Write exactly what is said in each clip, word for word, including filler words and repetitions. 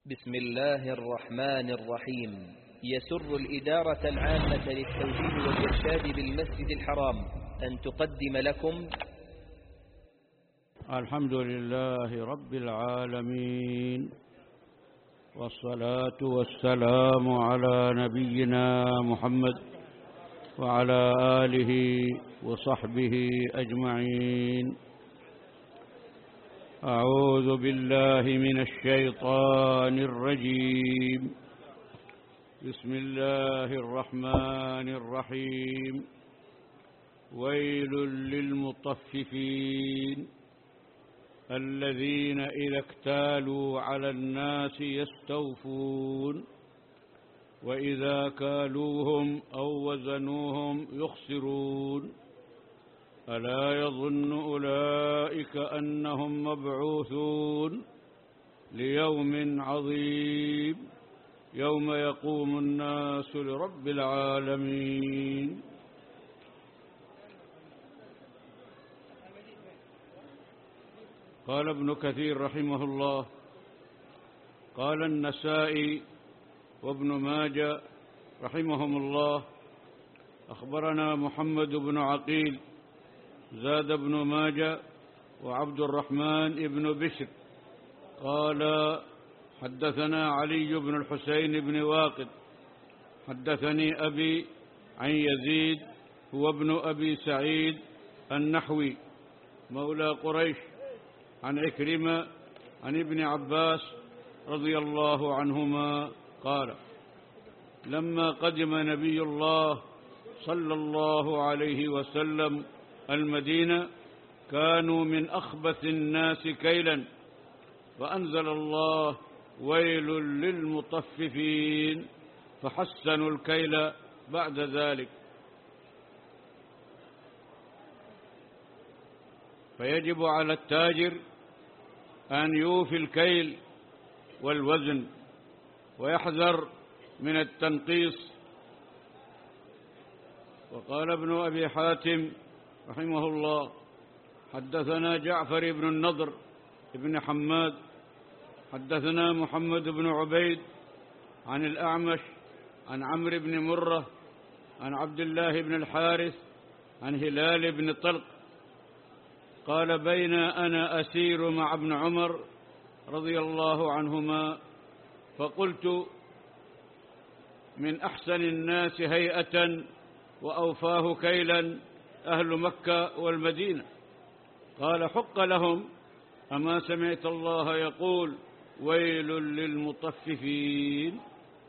بسم الله الرحمن الرحيم. يسر الإدارة العامة للتوجيه والإرشاد بالمسجد الحرام أن تقدم لكم الحمد لله رب العالمين، والصلاة والسلام على نبينا محمد وعلى آله وصحبه أجمعين. أعوذ بالله من الشيطان الرجيم. بسم الله الرحمن الرحيم. ويل للمطففين الذين إذا اكتالوا على الناس يستوفون وإذا كالوهم أو وزنوهم يخسرون. ألا يظن أولئك أنهم مبعوثون ليوم عظيم يوم يقوم الناس لرب العالمين. قال ابن كثير رحمه الله: قال النسائي وابن ماجه رحمهم الله: أخبرنا محمد بن عقيل زاد بن ماجه وعبد الرحمن بن بشر قال حدثنا علي بن الحسين بن واقد حدثني أبي عن يزيد هو ابن أبي سعيد النحوي مولى قريش عن عكرمة عن ابن عباس رضي الله عنهما قال: لما قدم نبي الله صلى الله عليه وسلم المدينة كانوا من أخبث الناس كيلا، فأنزل الله: ويل للمطففين، فحسنوا الكيل بعد ذلك. فيجب على التاجر أن يوفي الكيل والوزن ويحذر من التنقيص. وقال ابن أبي حاتم رحمه الله: حدثنا جعفر بن النضر بن حماد حدثنا محمد بن عبيد عن الأعمش عن عمرو بن مرة عن عبد الله بن الحارث عن هلال بن طلق قال: بين أنا أسير مع ابن عمر رضي الله عنهما فقلت: من أحسن الناس هيئة وأوفاه كيلا أهل مكة والمدينة. قال: حق لهم، أما سمعت الله يقول: ويل للمطففين.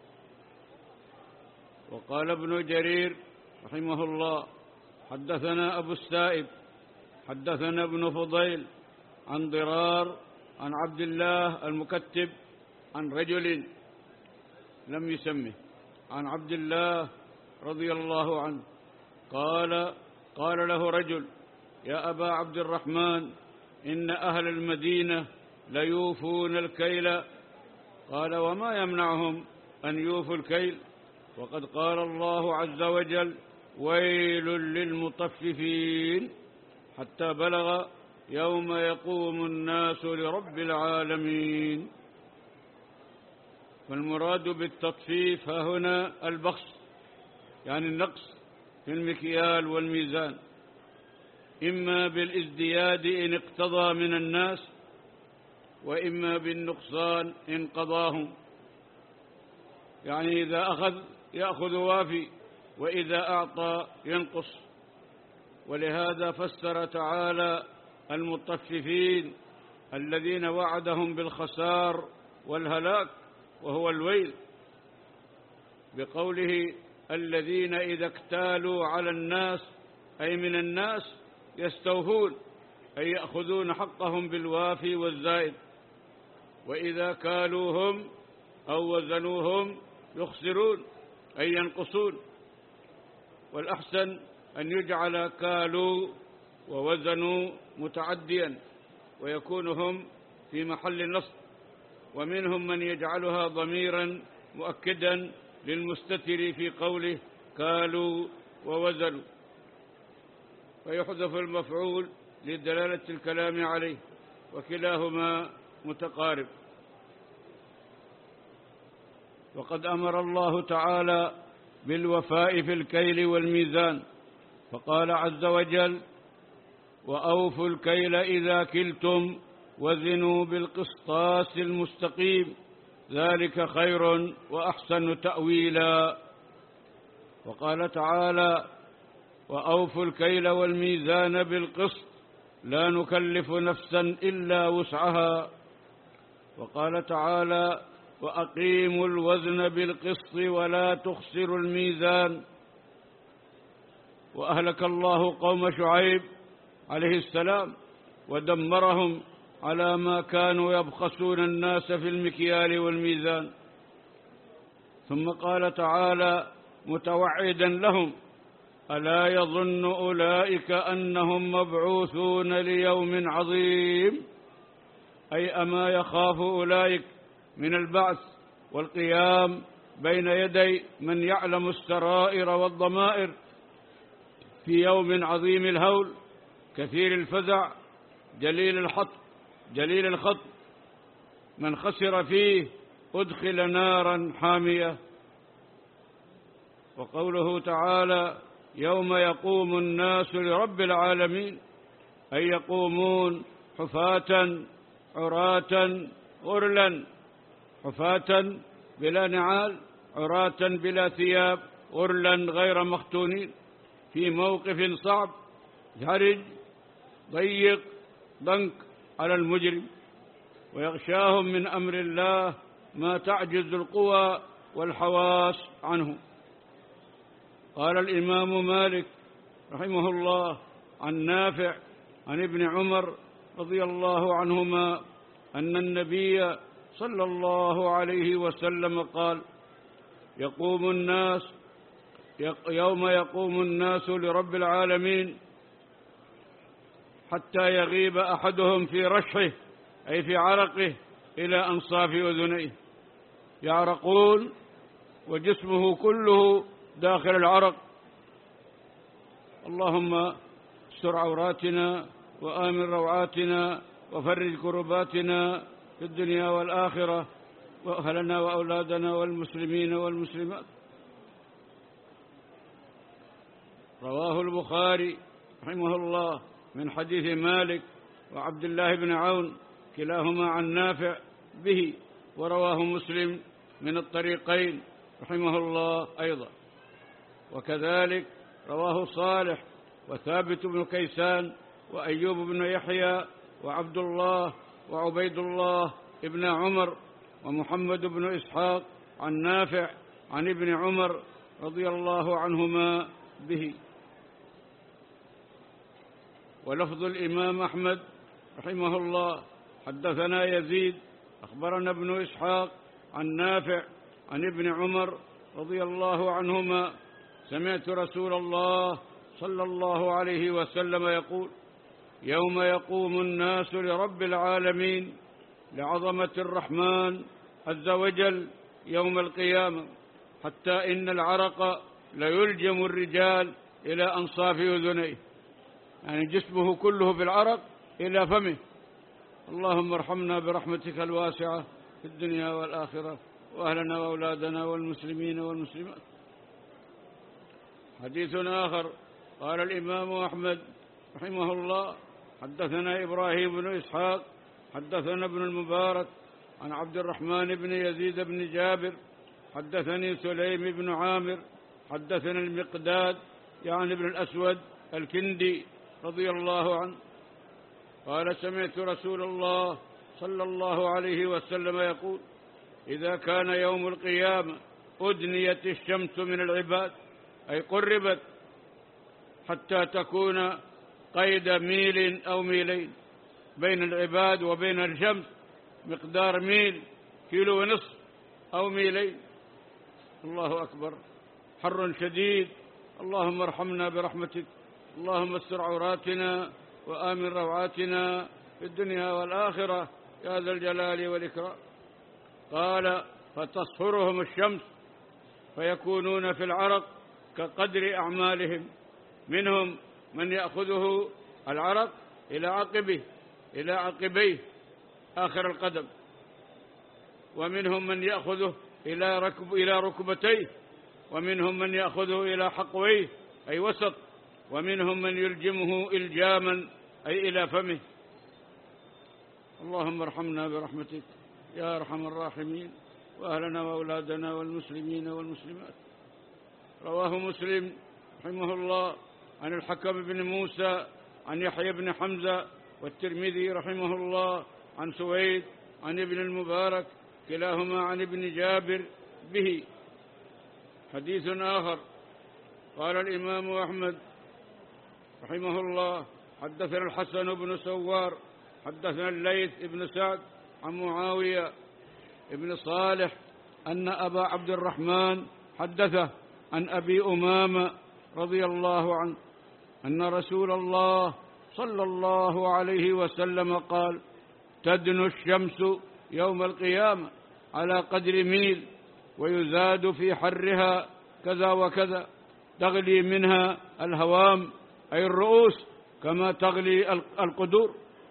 وقال ابن جرير رحمه الله: حدثنا أبو السائب حدثنا ابن فضيل عن ضرار عن عبد الله المكتب عن رجل لم يسمه عن عبد الله رضي الله عنه قال: قال له رجل: يا أبا عبد الرحمن، إن أهل المدينة ليوفون الكيل. قال: وما يمنعهم أن يوفوا الكيل؟ وقد قال الله عز وجل: ويل للمطففين، حتى بلغ يوم يقوم الناس لرب العالمين. فالمراد بالتطفيف ها هنا البخس، يعني النقص في المكيال والميزان، إما بالازدياد إن اقتضى من الناس، وإما بالنقصان إن قضاهم. يعني إذا أخذ يأخذ وافي، وإذا أعطى ينقص. ولهذا فسر تعالى المطففين الذين وعدهم بالخسار والهلاك وهو الويل بقوله: الذين إذا اكتالوا على الناس، أي من الناس، يستوفون، أي يأخذون حقهم بالوافي والزائد، وإذا كالوهم أو وزنوهم يخسرون، أي ينقصون. والأحسن أن يجعل كالوا ووزنوا متعديا ويكون هم في محل نصب، ومنهم من يجعلها ضميرا مؤكدا للمستتر في قوله: كالوا ووزنوا، فيحذف المفعول لدلالة الكلام عليه، وكلاهما متقارب. وقد أمر الله تعالى بالوفاء في الكيل والميزان، فقال عز وجل: وأوفوا الكيل إذا كلتم وزنوا بالقسطاس المستقيم ذلك خير وأحسن تأويلا. وقال تعالى: وأوفوا الكيل والميزان بالقسط لا نكلف نفسا إلا وسعها. وقال تعالى: وأقيموا الوزن بالقسط ولا تخسروا الميزان. وأهلك الله قوم شعيب عليه السلام ودمرهم على ما كانوا يبخسون الناس في المكيال والميزان. ثم قال تعالى متوعدا لهم: ألا يظن أولئك أنهم مبعوثون ليوم عظيم، أي أما يخاف أولئك من البعث والقيام بين يدي من يعلم السرائر والضمائر في يوم عظيم الهول كثير الفزع جليل الحط جليل الخط، من خسر فيه أدخل نارا حامية. وقوله تعالى: يوم يقوم الناس لرب العالمين، أي يقومون حفاة عراة غرلا، حفاة بلا نعال، عراة بلا ثياب، غرلا غير مختونين، في موقف صعب حرج ضيق ضنك على المجرم، ويغشاهم من أمر الله ما تعجز القوى والحواس عنه. قال الإمام مالك رحمه الله عن نافع عن ابن عمر رضي الله عنهما أن النبي صلى الله عليه وسلم قال: يقوم الناس يوم يقوم الناس لرب العالمين حتى يغيب أحدهم في رشحه، أي في عرقه، إلى أنصاف أذنيه، يعرقون وجسمه كله داخل العرق. اللهم استر عوراتنا وآمن روعاتنا وفرج كرباتنا في الدنيا والآخرة، وأهلنا وأولادنا والمسلمين والمسلمات. رواه البخاري رحمه الله من حديث مالك وعبد الله بن عون كلاهما عن نافع به، ورواه مسلم من الطريقين رحمه الله أيضا. وكذلك رواه صالح وثابت بن كيسان وأيوب بن يحيى وعبد الله وعبيد الله ابن عمر ومحمد بن إسحاق عن نافع عن ابن عمر رضي الله عنهما به. ولفظ الإمام أحمد رحمه الله: حدثنا يزيد أخبرنا ابن إسحاق عن نافع عن ابن عمر رضي الله عنهما: سمعت رسول الله صلى الله عليه وسلم يقول: يوم يقوم الناس لرب العالمين لعظمة الرحمن عز وجل يوم القيامة، حتى إن العرق ليلجم الرجال إلى أنصاف أذنيه، يعني جسمه كله في العرق إلى فمه. اللهم ارحمنا برحمتك الواسعة في الدنيا والآخرة، وأهلنا وأولادنا والمسلمين والمسلمات. حديث آخر: قال الإمام أحمد رحمه الله: حدثنا إبراهيم بن إسحاق حدثنا ابن المبارك عن عبد الرحمن بن يزيد بن جابر حدثني سليم بن عامر حدثنا المقداد يعني ابن الأسود الكندي رضي الله عنه قال: سمعت رسول الله صلى الله عليه وسلم يقول: إذا كان يوم القيامة أدنيت الشمس من العباد، أي قربت حتى تكون قيد ميل أو ميلين بين العباد وبين الشمس، مقدار ميل كيلو ونصف أو ميلين. الله أكبر، حر شديد. اللهم ارحمنا برحمتك، اللهم استر عوراتنا وآمن روعاتنا في الدنيا والآخرة يا ذا الجلال والإكرام. قال: فتصفرهم الشمس فيكونون في العرق كقدر أعمالهم، منهم من يأخذه العرق إلى عقبه إلى عقبيه آخر القدم، ومنهم من يأخذه إلى, ركب إلى ركبتيه، ومنهم من يأخذه إلى حقويه أي وسط، ومنهم من يلجمه إلجاما أي إلى فمه. اللهم ارحمنا برحمتك يا أرحم الراحمين، وأهلنا وأولادنا والمسلمين والمسلمات. رواه مسلم رحمه الله عن الحكم بن موسى عن يحيى بن حمزة، والترمذي رحمه الله عن سويد عن ابن المبارك، كلاهما عن ابن جابر به. حديث آخر قال الإمام أحمد رحمه الله حدثنا الحسن بن سوار حدثنا الليث بن سعد عن معاوية بن صالح أن أبا عبد الرحمن حدثه عن أبي أمامة رضي الله عنه أن رسول الله صلى الله عليه وسلم قال: تدنو الشمس يوم القيامة على قدر ميل، ويزاد في حرها كذا وكذا، تغلي منها الهوام أي الرؤوس كما تغلي القدور،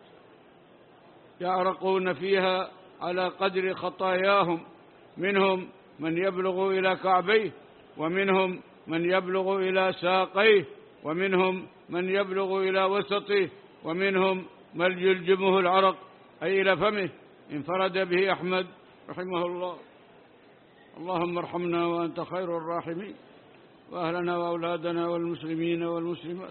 يعرقون فيها على قدر خطاياهم، منهم من يبلغ إلى كعبيه، ومنهم من يبلغ إلى ساقيه، ومنهم من يبلغ إلى وسطه، ومنهم من يلجمه العرق أي إلى فمه. انفرد به أحمد رحمه الله. اللهم ارحمنا وأنت خير الراحمين، وأهلنا وأولادنا والمسلمين والمسلمات.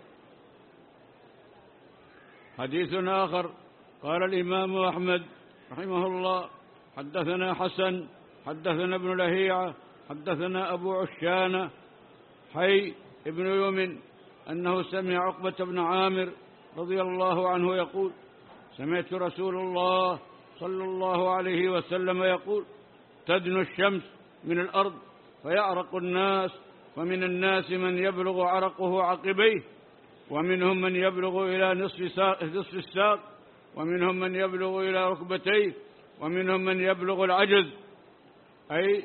حديث آخر قال الإمام أحمد رحمه الله حدثنا حسن حدثنا ابن لهيعة حدثنا أبو عشانة حي ابن يوم أنه سمع عقبة بن عامر رضي الله عنه يقول: سمعت رسول الله صلى الله عليه وسلم يقول: تدنو الشمس من الأرض فيعرق الناس، ومن الناس من يبلغ عرقه عقبيه، ومنهم من يبلغ إلى نصف الساق، ومنهم من يبلغ إلى ركبتيه، ومنهم من يبلغ العجز أي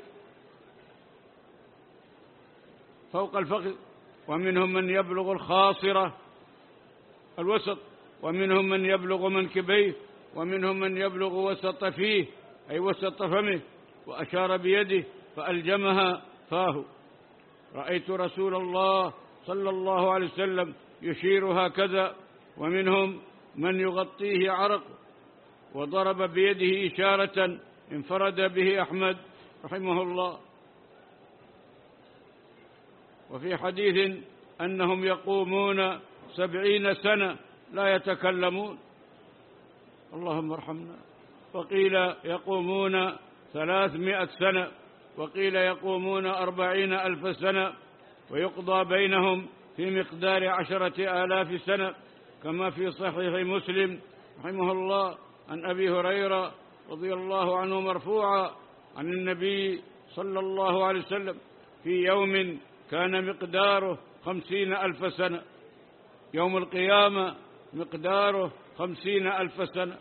فوق الفخذ، ومنهم من يبلغ الخاصرة الوسط، ومنهم من يبلغ منكبيه، ومنهم من يبلغ وسط فيه أي وسط فمه، وأشار بيده فألجمها فاه. رأيت رسول الله صلى الله عليه وسلم يشير هكذا، ومنهم من يغطيه عرق، وضرب بيده إشارة. انفرد به أحمد رحمه الله. وفي حديث أنهم يقومون سبعين سنة لا يتكلمون، اللهم ارحمنا. وقيل يقومون ثلاثمائة سنة، وقيل يقومون أربعين ألف سنة، ويقضى بينهم في مقدار عشرة آلاف سنة، كما في صحيح مسلم رحمه الله عن أبي هريرة رضي الله عنه مرفوعا عن النبي صلى الله عليه وسلم: في يوم كان مقداره خمسين ألف سنة، يوم القيامة مقداره خمسين ألف سنة.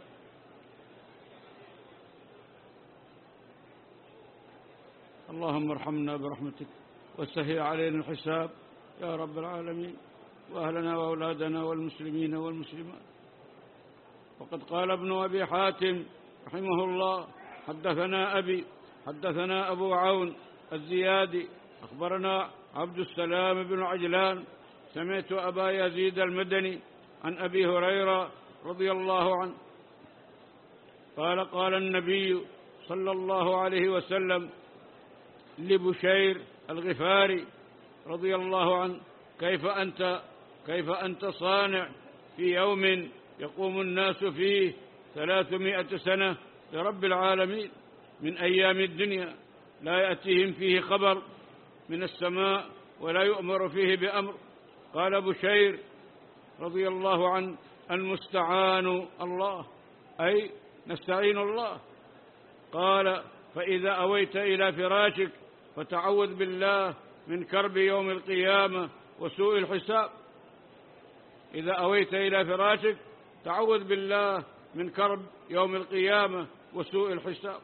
اللهم ارحمنا برحمتك وسهل علينا الحساب يا رب العالمين، وأهلنا وأولادنا والمسلمين والمسلمات. وقد قال ابن أبي حاتم رحمه الله: حدثنا أبي حدثنا أبو عون الزيادي أخبرنا عبد السلام بن عجلان سمعت أبا يزيد المدني عن أبي هريرة رضي الله عنه قال: قال النبي صلى الله عليه وسلم لبشير الغفاري رضي الله عنه: كيف أنت كيف أنت صانع في يوم يقوم الناس فيه ثلاثمائة سنة لرب العالمين من أيام الدنيا، لا يأتيهم فيه خبر من السماء ولا يؤمر فيه بأمر. قال بشير رضي الله عنه: المستعان الله، أي نستعين الله. قال: فإذا أويت إلى فراشك فتعوذ بالله من كرب يوم القيامة وسوء الحساب. إذا أويت إلى فراشك تعوذ بالله من كرب يوم القيامة وسوء الحساب.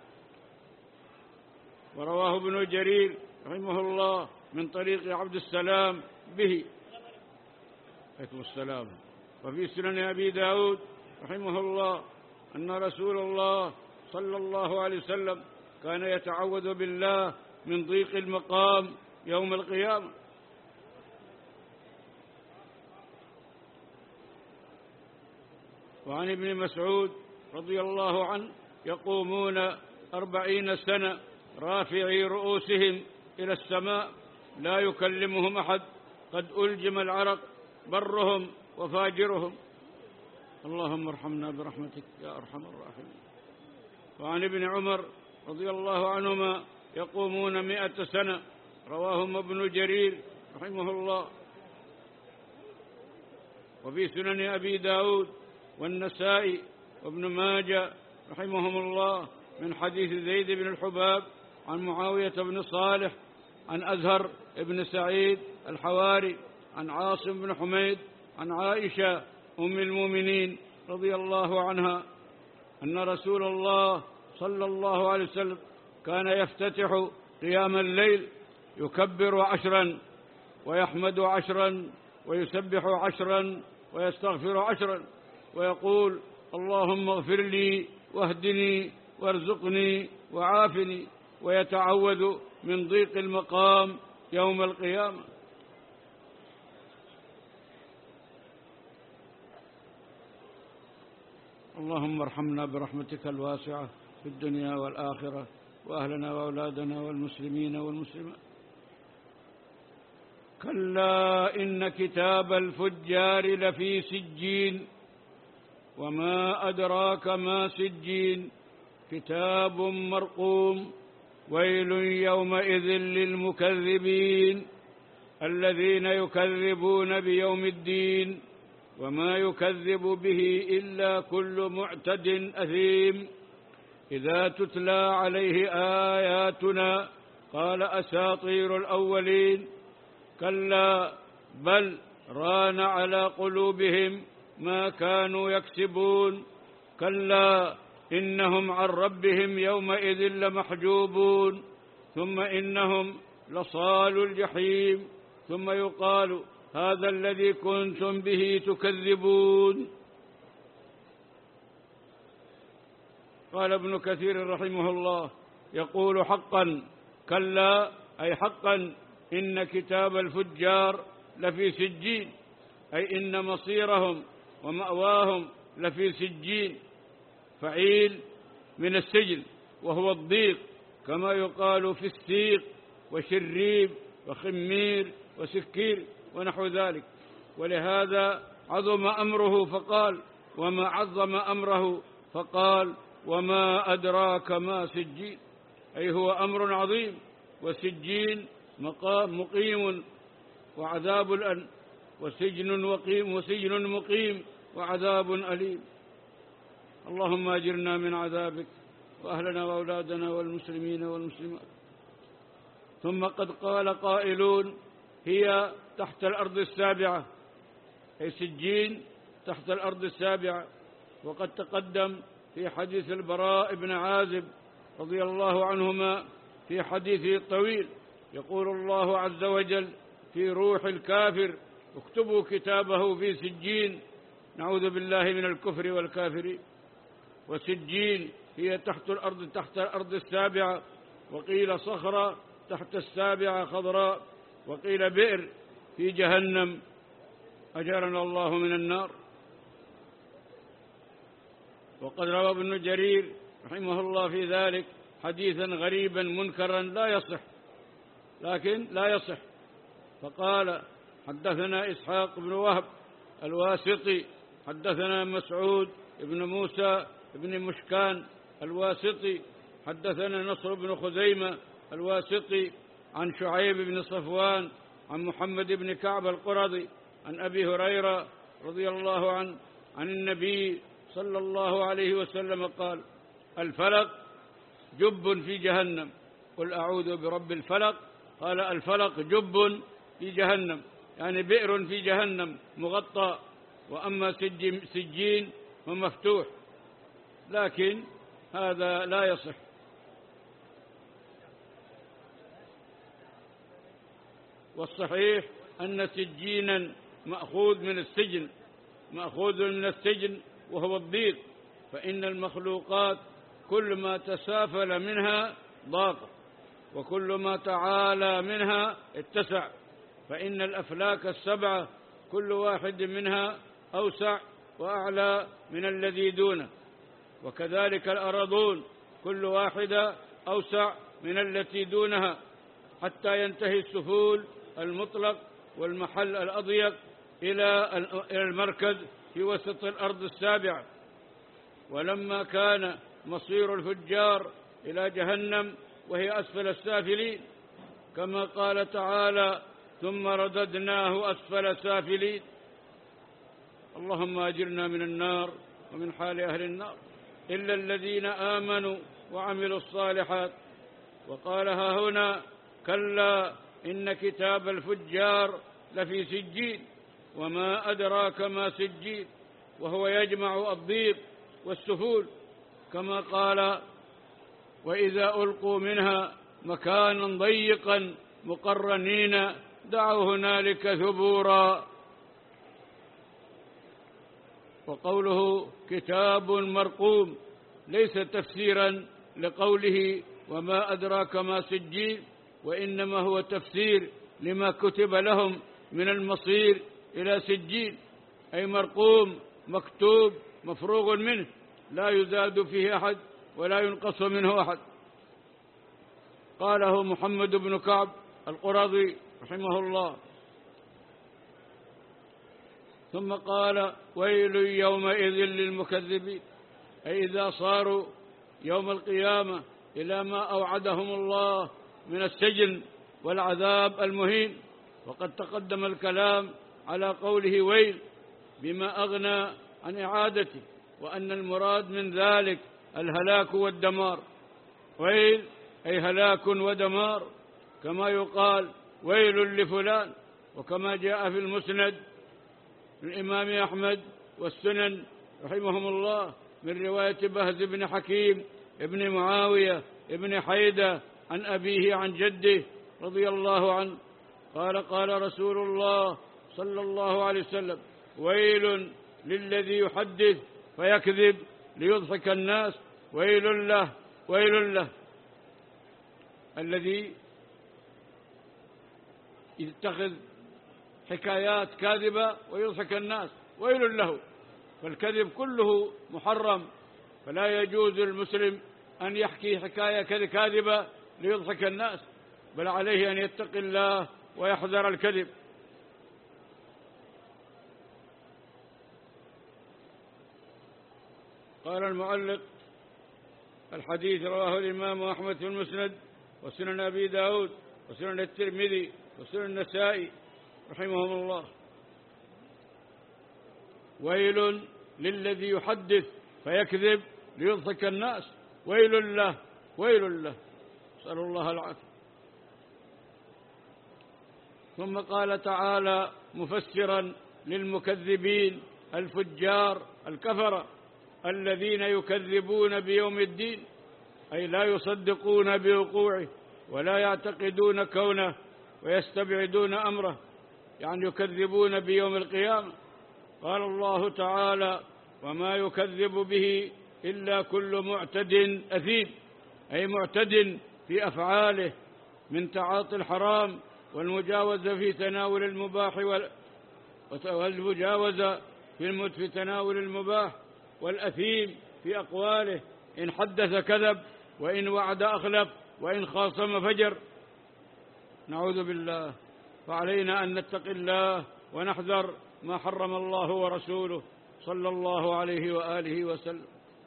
ورواه ابن جرير رحمه الله من طريق عبد السلام به. عليكم السلام. وفي سنن أبي داود رحمه الله أن رسول الله صلى الله عليه وسلم كان يتعوذ بالله من ضيق المقام يوم القيامة. وعن ابن مسعود رضي الله عنه يقومون أربعين سنة رافعي رؤوسهم إلى السماء لا يكلمهم أحد، قد ألجم العرق برهم وفاجرهم. اللهم ارحمنا برحمتك يا أرحم الراحمين. وعن ابن عمر رضي الله عنهما يقومون مئة سنة، رواهم ابن جرير رحمه الله. وفي سنن أبي داود والنسائي وابن ماجه رحمهم الله من حديث زيد بن الحباب عن معاوية بن صالح عن أزهر بن سعيد الحواري عن عاصم بن حميد عن عائشة أم المؤمنين رضي الله عنها أن رسول الله صلى الله عليه وسلم كان يفتتح قيام الليل يكبر عشرا ويحمد عشرا ويسبح عشرا ويستغفر عشرا ويقول اللهم اغفر لي واهدني وارزقني وعافني، ويتعوذ من ضيق المقام يوم القيامة. اللهم ارحمنا برحمتك الواسعة في الدنيا والآخرة، وأهلنا وأولادنا والمسلمين والمسلمات. كلا إن كتاب الفجار لفي سجين وما أدراك ما سجين كتاب مرقوم ويل يومئذ للمكذبين الذين يكذبون بيوم الدين وما يكذب به إلا كل معتد أثيم إذا تتلى عليه آياتنا قال أساطير الأولين كلا بل ران على قلوبهم ما كانوا يكسبون كلا إنهم عن ربهم يومئذ لمحجوبون ثم إنهم لصالوا الجحيم ثم يقال هذا الذي كنتم به تكذبون. قال ابن كثير رحمه الله يقول حقا كلا أي حقا إن كتاب الفجار لفي سجين، أي إن مصيرهم ومأواهم لفي سجين، فعيل من السجن وهو الضيق كما يقال في السيق وشريب وخمير وسكير ونحو ذلك. ولهذا عظم أمره فقال وما عظم أمره فقال وما أدراك ما سجين، أي هو أمر عظيم. وسجين مقام مقيم وعذاب الأن وسجن وقيم وسجن مقيم وعذاب أليم. اللهم أجرنا من عذابك وأهلنا وأولادنا والمسلمين والمسلمات. ثم قد قال قائلون هي تحت الأرض السابعة، أي سجين تحت الأرض السابعة. وقد تقدم في حديث البراء بن عازب رضي الله عنهما في حديثه الطويل يقول الله عز وجل في روح الكافر اكتبوا كتابه في سجين، نعوذ بالله من الكفر والكافرين. وسجين هي تحت الأرض تحت الأرض السابعة، وقيل صخرة تحت السابعة خضراء، وقيل بئر في جهنم أجرنا الله من النار. وقد روى ابن جرير رحمه الله في ذلك حديثا غريبا منكرا لا يصح، لكن لا يصح. فقال حدثنا إسحاق بن وهب الواسطي حدثنا مسعود بن موسى بن مشكان الواسطي حدثنا نصر بن خزيمة الواسطي عن شعيب بن صفوان عن محمد بن كعب القرظي عن أبي هريرة رضي الله عنه عن النبي صلى الله عليه وسلم قال الفلق جب في جهنم. قل أعوذ برب الفلق، قال الفلق جب في جهنم، يعني بئر في جهنم مغطى، وأما سجين ومفتوح، لكن هذا لا يصح. والصحيح أن سجينا مأخوذ من السجن، مأخوذ من السجن وهو الضيق، فإن المخلوقات كل ما تسافل منها ضاق، وكل ما تعالى منها اتسع، فإن الأفلاك السبعة كل واحد منها أوسع وأعلى من الذي دونه، وكذلك الأرضون كل واحدة أوسع من التي دونها، حتى ينتهي السفول المطلق والمحل الأضيق إلى المركز في وسط الأرض السابعة. ولما كان مصير الفجار إلى جهنم وهي أسفل السافلين، كما قال تعالى: ثم رددناه أسفل سافلين. اللهم أجرنا من النار ومن حال أهل النار، إلا الذين آمنوا وعملوا الصالحات. وقالها هنا: كلا إن كتاب الفجار لفي سجين، وما أدراك ما سجين، وهو يجمع الضيق والسفول، كما قال: وإذا ألقوا منها مكانا ضيقا مقرنين دعوا هنالك ثبورا. وقوله كتاب مرقوم ليس تفسيرا لقوله وما أدراك ما سجين، وإنما هو تفسير لما كتب لهم من المصير إلى سجين، أي مرقوم مكتوب مفروغ منه، لا يزاد فيه أحد ولا ينقص منه أحد. قاله محمد بن كعب القرظي رحمه الله. ثم قال: ويل يومئذ للمكذبين، أي إذا صاروا يوم القيامة إلى ما أوعدهم الله من السجن والعذاب المهين. وقد تقدم الكلام على قوله ويل بما أغنى عن إعادته، وأن المراد من ذلك الهلاك والدمار. ويل أي هلاك ودمار، كما يقال ويل لفلان، وكما جاء في المسند الإمام أحمد والسنن رحمهم الله من رواية بهز بن حكيم ابن معاوية ابن حيدة عن أبيه عن جده رضي الله عنه قال: قال رسول الله صلى الله عليه وسلم: ويل للذي يحدث فيكذب ليضحك الناس، ويل له ويل له. الذي يتخذ حكايات كاذبة ويضحك الناس ويل له. فالكذب كله محرم، فلا يجوز للمسلم أن يحكي حكاية كاذبة ليضحك الناس، بل عليه أن يتقي الله ويحذر الكذب. قال المؤلف: الحديث رواه الإمام أحمد في المسند، وسنن أبي داود، وسنن الترمذي، وسنن النسائي رحمهم الله. ويل للذي يحدث فيكذب ليضحك الناس، ويل له ويل له، نسأل الله العافية. ثم قال تعالى مفسرا للمكذبين الفجار الكفرة الذين يكذبون بيوم الدين، أي لا يصدقون بوقوعه ولا يعتقدون كونه ويستبعدون أمره، يعني يكذبون بيوم القيامة. قال الله تعالى: وما يكذب به إلا كل معتد أثيم، أي معتد في أفعاله من تعاطي الحرام والمجاوزة في تناول المباح والمجاوزة في في تناول المباح، والأثيم في أقواله، إن حدث كذب، وإن وعد أخلف، وإن خاصم فجر. نعوذ بالله. فعلينا أن نتقي الله ونحذر ما حرم الله ورسوله صلى الله عليه وآله وسلم.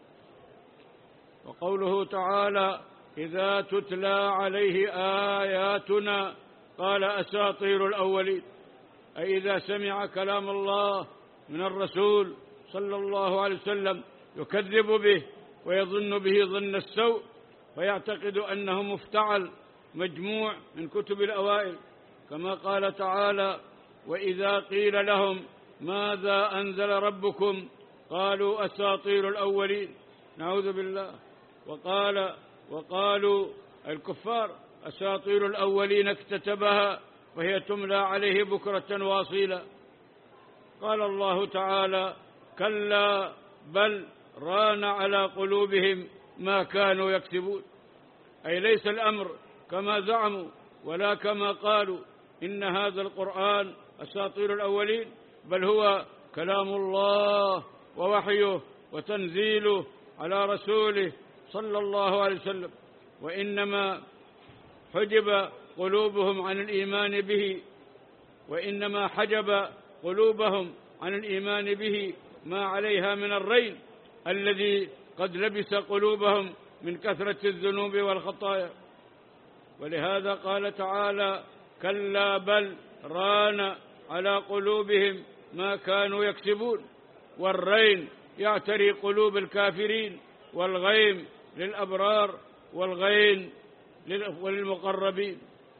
وقوله تعالى: إذا تتلى عليه آياتنا قال أساطير الأولين، أي إذا سمع كلام الله من الرسول صلى الله عليه وسلم يكذب به ويظن به ظن السوء، ويعتقد أنه مفتعل مجموع من كتب الأوائل، كما قال تعالى: وإذا قيل لهم ماذا أنزل ربكم قالوا أساطير الأولين. نعوذ بالله. وقال وقالوا الكفار أساطير الأولين اكتتبها وهي تملى عليه بكرة واصيلا. قال الله تعالى: كلا بل ران على قلوبهم ما كانوا يكسبون، أي ليس الأمر كما زعموا ولا كما قالوا إن هذا القرآن أساطير الأولين، بل هو كلام الله ووحيه وتنزيله على رسوله صلى الله عليه وسلم، وإنما حجب قلوبهم عن الإيمان به وإنما حجب قلوبهم عن الإيمان به ما عليها من الرين الذي قد لبس قلوبهم من كثرة الذنوب والخطايا. ولهذا قال تعالى: كلا بل ران على قلوبهم ما كانوا يكسبون. والرين يعتري قلوب الكافرين، والغيم للأبرار، والغين وللمقربين.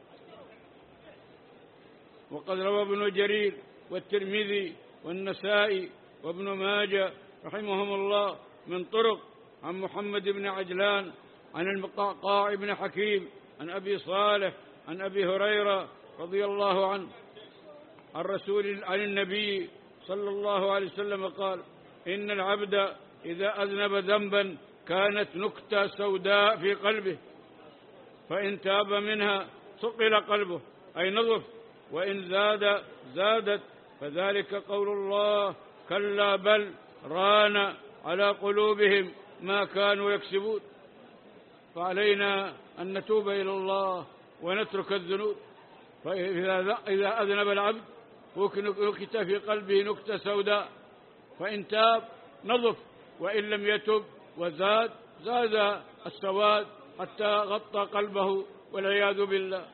وقد روى ابن جرير والترمذي والنسائي وابن ماجه رحمهم الله من طرق عن محمد بن عجلان عن المقعقاع بن حكيم عن أبي صالح عن أبي هريرة رضي الله عنه عن رسول عن النبي صلى الله عليه وسلم قال: إن العبد إذا أذنب ذنبا كانت نكتة سوداء في قلبه، فإن تاب منها صقل قلبه أي نظف، وإن زاد زادت، فذلك قول الله: كلا بل ران على قلوبهم ما كانوا يكسبون. فعلينا أن نتوب إلى الله ونترك الذنوب. فإذا أذنب العبد نكت في قلبه نكتة سوداء، فإن تاب نظف، وإن لم يتب وزاد زاد السواد حتى غطى قلبه والعياذ بالله.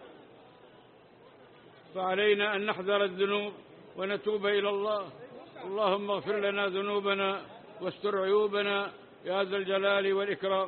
فعلينا أن نحذر الذنوب ونتوب إلى الله. اللهم اغفر لنا ذنوبنا واستر عيوبنا يا ذا الجلال والإكرام.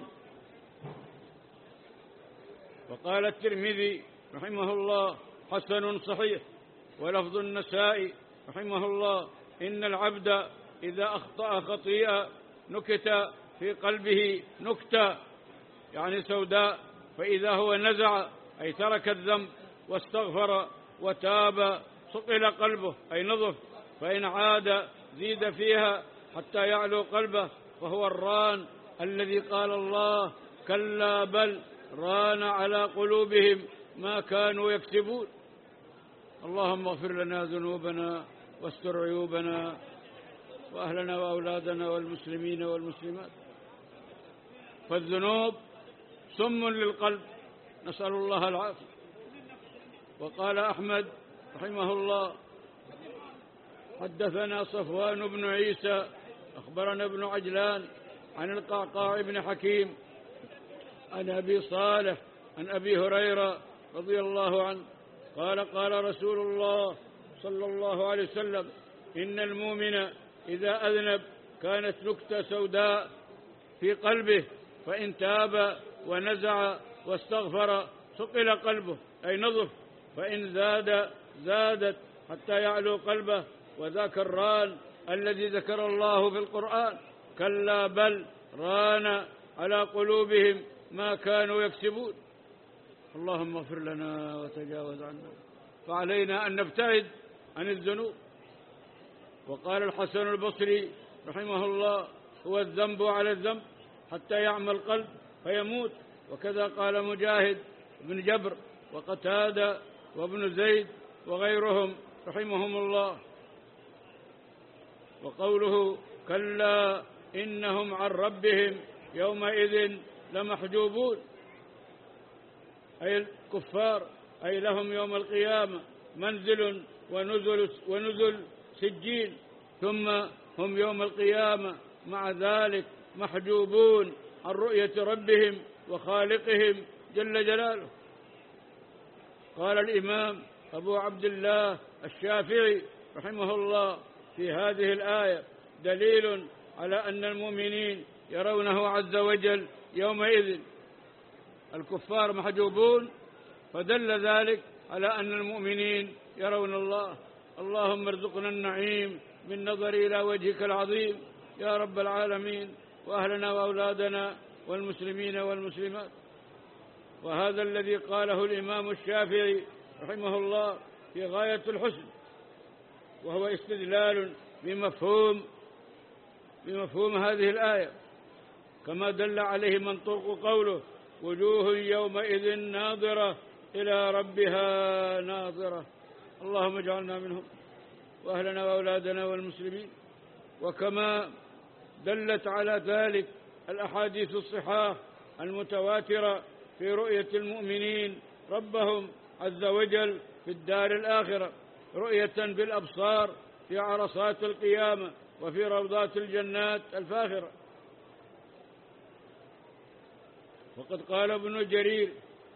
وقال الترمذي رحمه الله: حسن صحيح. ولفظ النسائي رحمه الله: إن العبد إذا أخطأ خطيئة نكت في قلبه نكتة يعني سوداء، فإذا هو نزع أي ترك الذنب واستغفر وتاب صقل قلبه أي نظف، فإن عاد زيد فيها حتى يعلو قلبه، فهو الران الذي قال الله: كلا بل ران على قلوبهم ما كانوا يكسبون. اللهم اغفر لنا ذنوبنا واستر عيوبنا وأهلنا وأولادنا والمسلمين والمسلمات. فالذنوب سم للقلب، نسأل الله العافية. وقال أحمد رحمه الله: حدثنا صفوان بن عيسى أخبرنا ابن عجلان عن القعقاع بن حكيم عن أبي صالح عن أبي هريرة رضي الله عنه قال: قال رسول الله صلى الله عليه وسلم: إن المؤمن إذا أذنب كانت نكتة سوداء في قلبه، فإن تاب ونزع واستغفر صقل قلبه أي نظف، فإن زاد زادت حتى يعلو قلبه، وذاك الران الذي ذكر الله في القرآن: كلا بل ران على قلوبهم ما كانوا يكسبون. اللهم اغفر لنا وتجاوز عنا. فعلينا أن نبتعد عن الذنوب. وقال الحسن البصري رحمه الله: هو الذنب على الذنب حتى يعمى القلب فيموت. وكذا قال مجاهد بن جبر وقتادة وابن زيد وغيرهم رحمهم الله. وقوله: كلا إنهم عن ربهم يومئذ لمحجوبون، أي الكفار، أي لهم يوم القيامة منزل ونزل, ونزل سجين، ثم هم يوم القيامة مع ذلك محجوبون عن رؤية ربهم وخالقهم جل جلاله. قال الإمام أبو عبد الله الشافعي رحمه الله في هذه الآية: دليل على أن المؤمنين يرونه عز وجل يومئذ. الكفار محجوبون، فدل ذلك على أن المؤمنين يرون الله. اللهم ارزقنا النعيم بالنظر إلى وجهك العظيم يا رب العالمين، وأهلنا وأولادنا والمسلمين والمسلمات. وهذا الذي قاله الإمام الشافعي رحمه الله في غاية الحسن، وهو استدلال بمفهوم بمفهوم هذه الآية، كما دل عليه منطوق قوله: وجوه يومئذ ناظرة إلى ربها ناظرة. اللهم اجعلنا منهم وأهلنا وأولادنا والمسلمين. وكما دلت على ذلك الأحاديث الصحاح المتواترة في رؤية المؤمنين ربهم عز وجل في الدار الآخرة رؤية بالأبصار في عرصات القيامة وفي روضات الجنات الفاخرة. وقد قال ابن جرير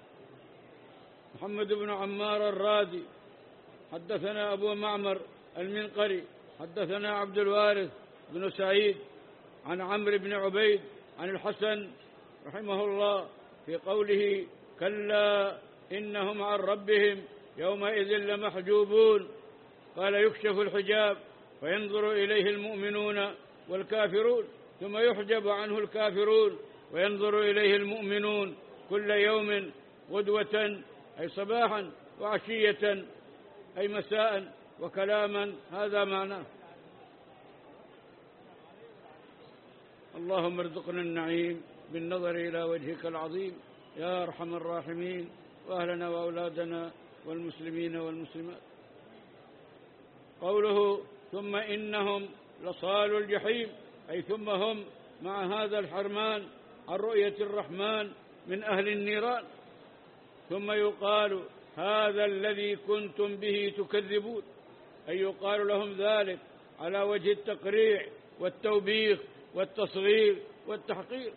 محمد بن عمار الرازي حدثنا أبو معمر المنقري حدثنا عبد الوارث بن سعيد عن عمرو بن عبيد عن الحسن رحمه الله في قوله كلا إنهم عن ربهم يومئذ لمحجوبون، قال يكشف الحجاب فينظر إليه المؤمنون والكافرون ثم يحجب عنه الكافرون وينظر إليه المؤمنون كل يوم غدوة أي صباحا وعشية أي مساء وكلاما، هذا معناه. اللهم ارزقنا النعيم بالنظر إلى وجهك العظيم يا أرحم الراحمين، وأهلنا وأولادنا والمسلمين والمسلمات. قوله ثم إنهم لصالوا الجحيم أي ثم هم مع هذا الحرمان عن رؤية الرحمن من أهل النيران، ثم يقال هذا الذي كنتم به تكذبون، أي يقال لهم ذلك على وجه التقريع والتوبيخ والتصغير والتحقير.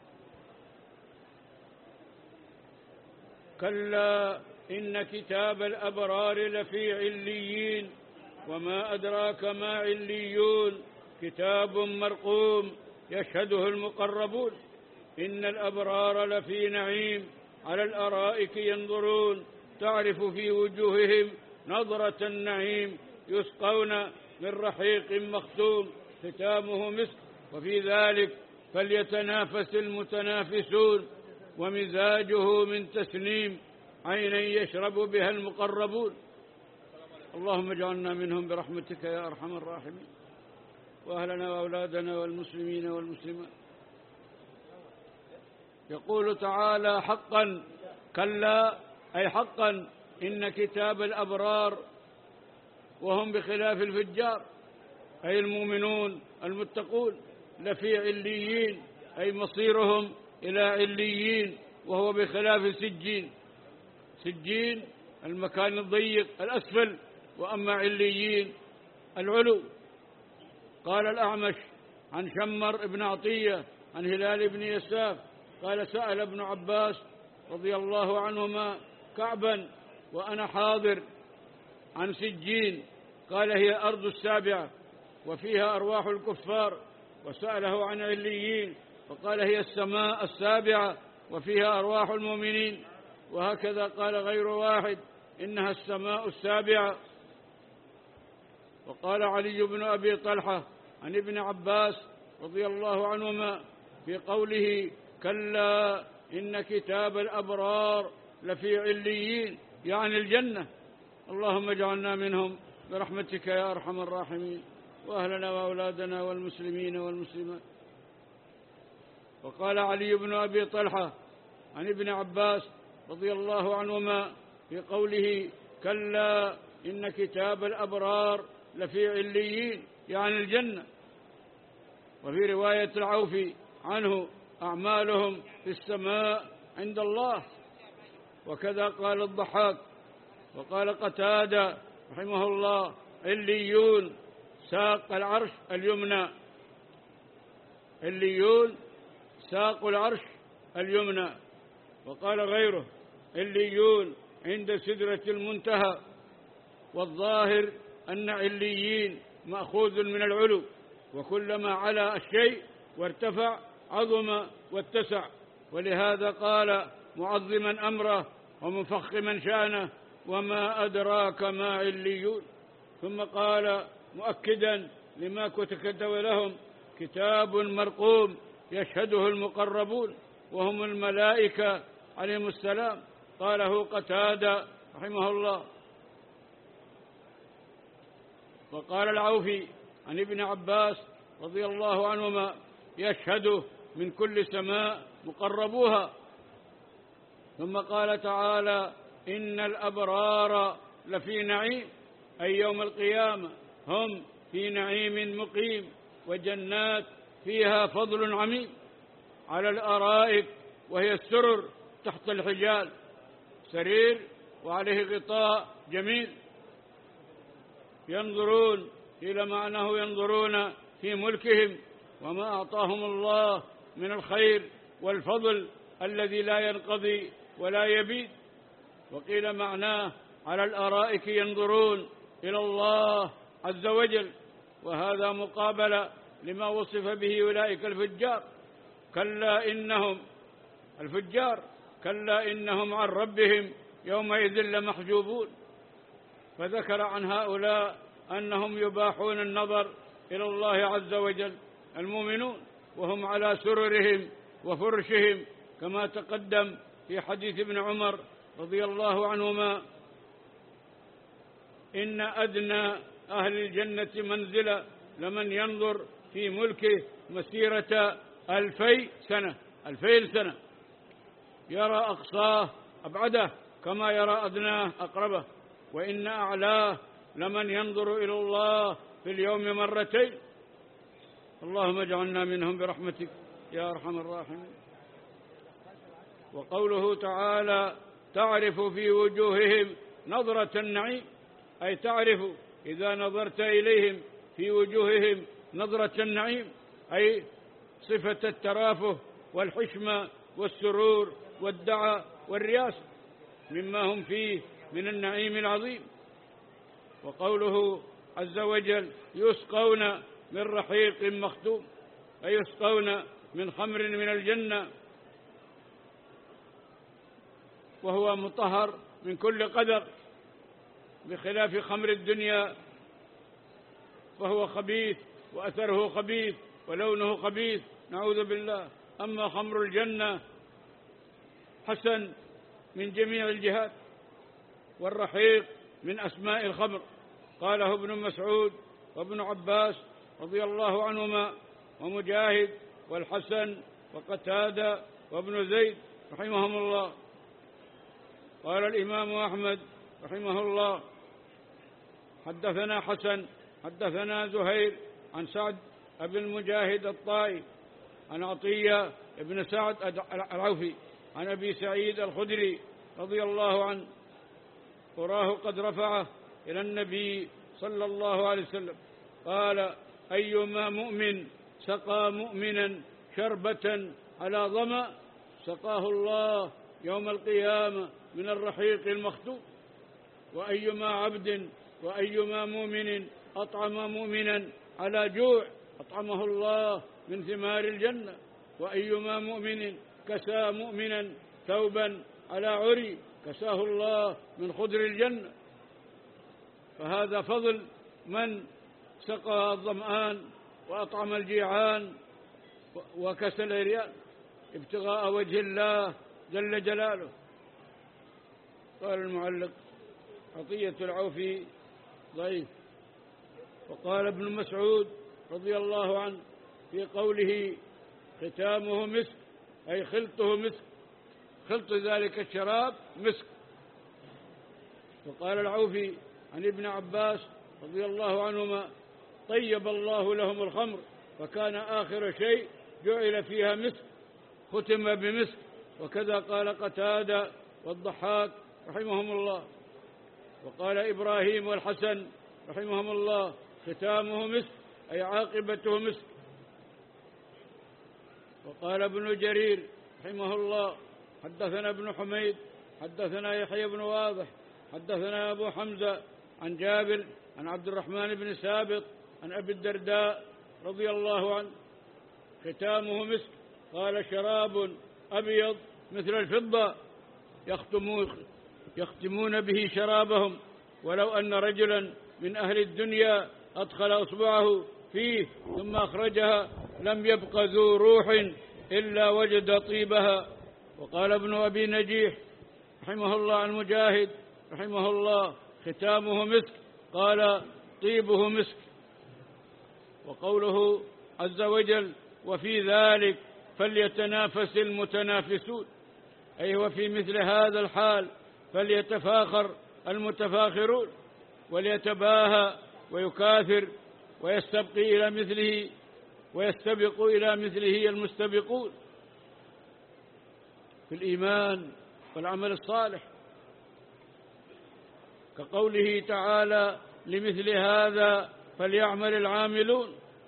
كلا إن كتاب الأبرار لفي عليين وما أدراك ما عليون كتاب مرقوم يشهده المقربون إن الأبرار لفي نعيم على الأرائك ينظرون تعرف في وجوههم نظرة النعيم يسقون من رحيق مختوم ختامه مسك وفي ذلك فليتنافس المتنافسون ومزاجه من تسنيم عينا يشرب بها المقربون. اللهم اجعلنا منهم برحمتك يا أرحم الراحمين، وأهلنا وأولادنا والمسلمين والمسلمات. يقول تعالى حقا كلا أي حقا إن كتاب الأبرار وهم بخلاف الفجار أي المؤمنون المتقون لفي عليين أي مصيرهم إلى عليين وهو بخلاف سجين. سجين المكان الضيق الأسفل، وأما عليين العلو. قال الأعمش عن شمر بن عطية عن هلال بن يساف قال سأل ابن عباس رضي الله عنهما كعبا وأنا حاضر عن سجين، قال هي أرض السابعة وفيها أرواح الكفار، وسأله عن عليين فقال هي السماء السابعة وفيها أرواح المؤمنين، وهكذا قال غير واحد إنها السماء السابعة. وقال علي بن أبي طلحة عن ابن عباس رضي الله عنهما في قوله كلا إن كتاب الأبرار لفي عليين يعني الجنة. اللهم اجعلنا منهم برحمتك يا أرحم الراحمين، وأهلنا وأولادنا والمسلمين والمسلمات. وقال علي بن أبي طلحة عن ابن عباس رضي الله عنهما في قوله كلا إن كتاب الأبرار لفي عليين يعني الجنة. وفي رواية العوفي عنه أعمالهم في السماء عند الله. وكذا قال الضحاك. وقال قتادة رحمه الله عليون ساق العرش اليمنى، عليون ساق العرش اليمنى. وقال غيره عليون عند سدرة المنتهى. والظاهر أن عليين مأخوذ من العلو، وكلما علا الشيء وارتفع عظم واتسع، ولهذا قال معظما أمره ومفخما شأنه وما أدراك ما عليون. ثم قال مؤكدا لما كتب لهم كتاب مرقوم يشهده المقربون وهم الملائكة عليهم السلام. قاله قتادة رحمه الله. وقال العوفي عن ابن عباس رضي الله عنهما يشهده من كل سماء مقربوها. ثم قال تعالى: إن الأبرار لفي نعيم، أي يوم القيامة هم في نعيم مقيم وجنات فيها فضل عميم على الأرائك، وهي السرر تحت الحجال، سرير وعليه غطاء جميل، ينظرون إلى معناه ينظرون في ملكهم وما أعطاهم الله من الخير والفضل الذي لا ينقضي ولا يبيد. وقيل معناه على الأرائك ينظرون إلى الله عز وجل، وهذا مقابل لما وصف به أولئك الفجار. كلا إنهم الفجار كلا إنهم عن ربهم يومئذ لمحجوبون، فذكر عن هؤلاء أنهم يباحون النظر إلى الله عز وجل، المؤمنون، وهم على سررهم وفرشهم كما تقدم في حديث ابن عمر رضي الله عنهما: إن أدنى أهل الجنة منزلة لمن ينظر في ملكه مسيرة ألفي سنة ألفين سنة، يرى أقصاه أبعده كما يرى أدناه أقربه. وإن أعلاه لمن ينظر إلى الله في اليوم مرتين. اللهم اجعلنا منهم برحمتك يا أرحم الراحمين. وقوله تعالى: تعرف في وجوههم نظرة النعيم، أي تعرف إذا نظرت إليهم في وجوههم نظرة النعيم، أي صفة الترافه والحشمة والسرور والدعى والرياسة مما هم فيه من النعيم العظيم. وقوله عز وجل: يسقون من رحيق مختوم، أي يسقون من خمر من الجنة، وهو مطهر من كل قدر، بخلاف خمر الدنيا فهو خبيث وأثره خبيث ولونه خبيث، نعوذ بالله. أما خمر الجنة حسن من جميع الجهات، والرحيق من أسماء الخمر. قاله ابن مسعود وابن عباس رضي الله عنهما، ومجاهد والحسن وقتادة وابن زيد رحمهم الله. قال الإمام أحمد رحمه الله: حدثنا حسن حدثنا زهير عن سعد أبي المجاهد الطائي عن عطية ابن سعد العوفي عن أبي سعيد الخدري رضي الله عنه، وراه قد رفعه إلى النبي صلى الله عليه وسلم قال: أيما مؤمن سقى مؤمنا شربة على ظمأ سقاه الله يوم القيامة من الرحيق المختوم. وأيما عبد وأيما مؤمن أطعم مؤمنا على جوع أطعمه الله من ثمار الجنة. وأيما مؤمن كسى مؤمنا ثوبا على عري كساه الله من خضر الجنة. فهذا فضل من سقى الظمآن وأطعم الجيعان وكسى العريان ابتغاء وجه الله جل جلاله. قال المعلق: عطية العوفي ضعيف. وقال ابن مسعود رضي الله عنه في قوله: ختامه مسك، أي خلطه مسك، خلط ذلك الشراب مسك. وقال العوفي عن ابن عباس رضي الله عنهما: طيب الله لهم الخمر فكان آخر شيء جعل فيها مسك ختم بمسك. وكذا قال قتادة والضحاك رحمهم الله. وقال إبراهيم والحسن رحمهم الله: ختامه مسك، أي عاقبته مسك. وقال ابن جرير رحمه الله: حدثنا ابن حميد حدثنا يحيى بن واضح حدثنا أبو حمزة عن جابر عن عبد الرحمن بن سابط عن أبي الدرداء رضي الله عنه: ختامه مسك. قال: شراب أبيض مثل الفضة يختمون, يختمون به شرابهم، ولو أن رجلا من أهل الدنيا أدخل أصبعه فيه ثم أخرجها لم يبق ذو روح إلا وجد طيبها. وقال ابن أبي نجيح رحمه الله عن مجاهد رحمه الله: ختامه مسك. قال: طيبه مسك. وقوله عز وجل: وفي ذلك فليتنافس المتنافسون، أي وفي مثل هذا الحال فليتفاخر المتفاخرون، وليتباهى ويكاثر ويستبقي إلى مثله ويستبق إلى مثله المستبقون في الإيمان والعمل الصالح، كقوله تعالى: لمثل هذا فليعمل العاملون.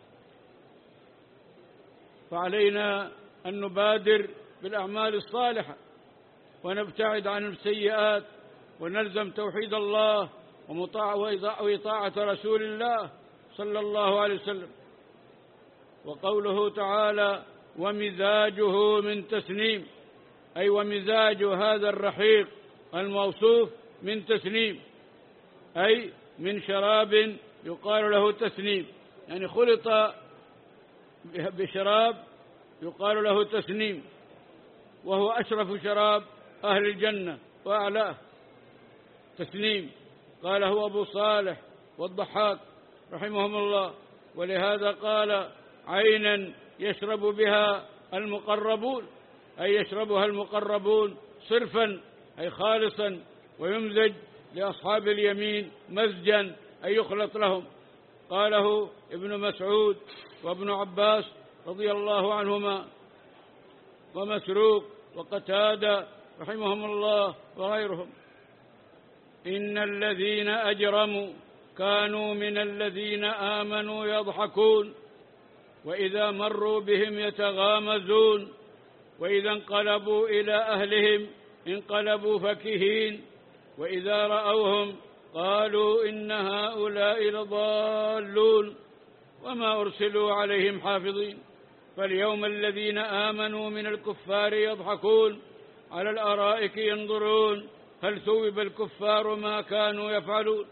فعلينا أن نبادر بالأعمال الصالحة ونبتعد عن السيئات، ونلزم توحيد الله وإطاعة رسول الله صلى الله عليه وسلم. وقوله تعالى: ومزاجه من تسنيم، أي ومزاج هذا الرحيق الموصوف من تسنيم، أي من شراب يقال له تسنيم، يعني خلط بشراب يقال له تسنيم، وهو أشرف شراب أهل الجنة وأعلاه تسنيم. قاله أبو صالح والضحاك رحمهم الله. ولهذا قال: عينا يشرب بها المقربون، أي يشربها المقربون صرفا، أي خالصا، ويمزج لأصحاب اليمين مزجا، أي يخلط لهم. قاله ابن مسعود وابن عباس رضي الله عنهما ومسروق وقتادة رحمهم الله وغيرهم: إن الذين أجرموا كانوا من الذين آمنوا يضحكون، وإذا مروا بهم يتغامزون، وإذا انقلبوا إلى أهلهم انقلبوا فكهين، وإذا رأوهم قالوا إن هؤلاء لضالون، وما أرسلوا عليهم حافظين. فاليوم الذين آمنوا من الكفار يضحكون على الأرائك ينظرون هل ثوب الكفار ما كانوا يفعلون.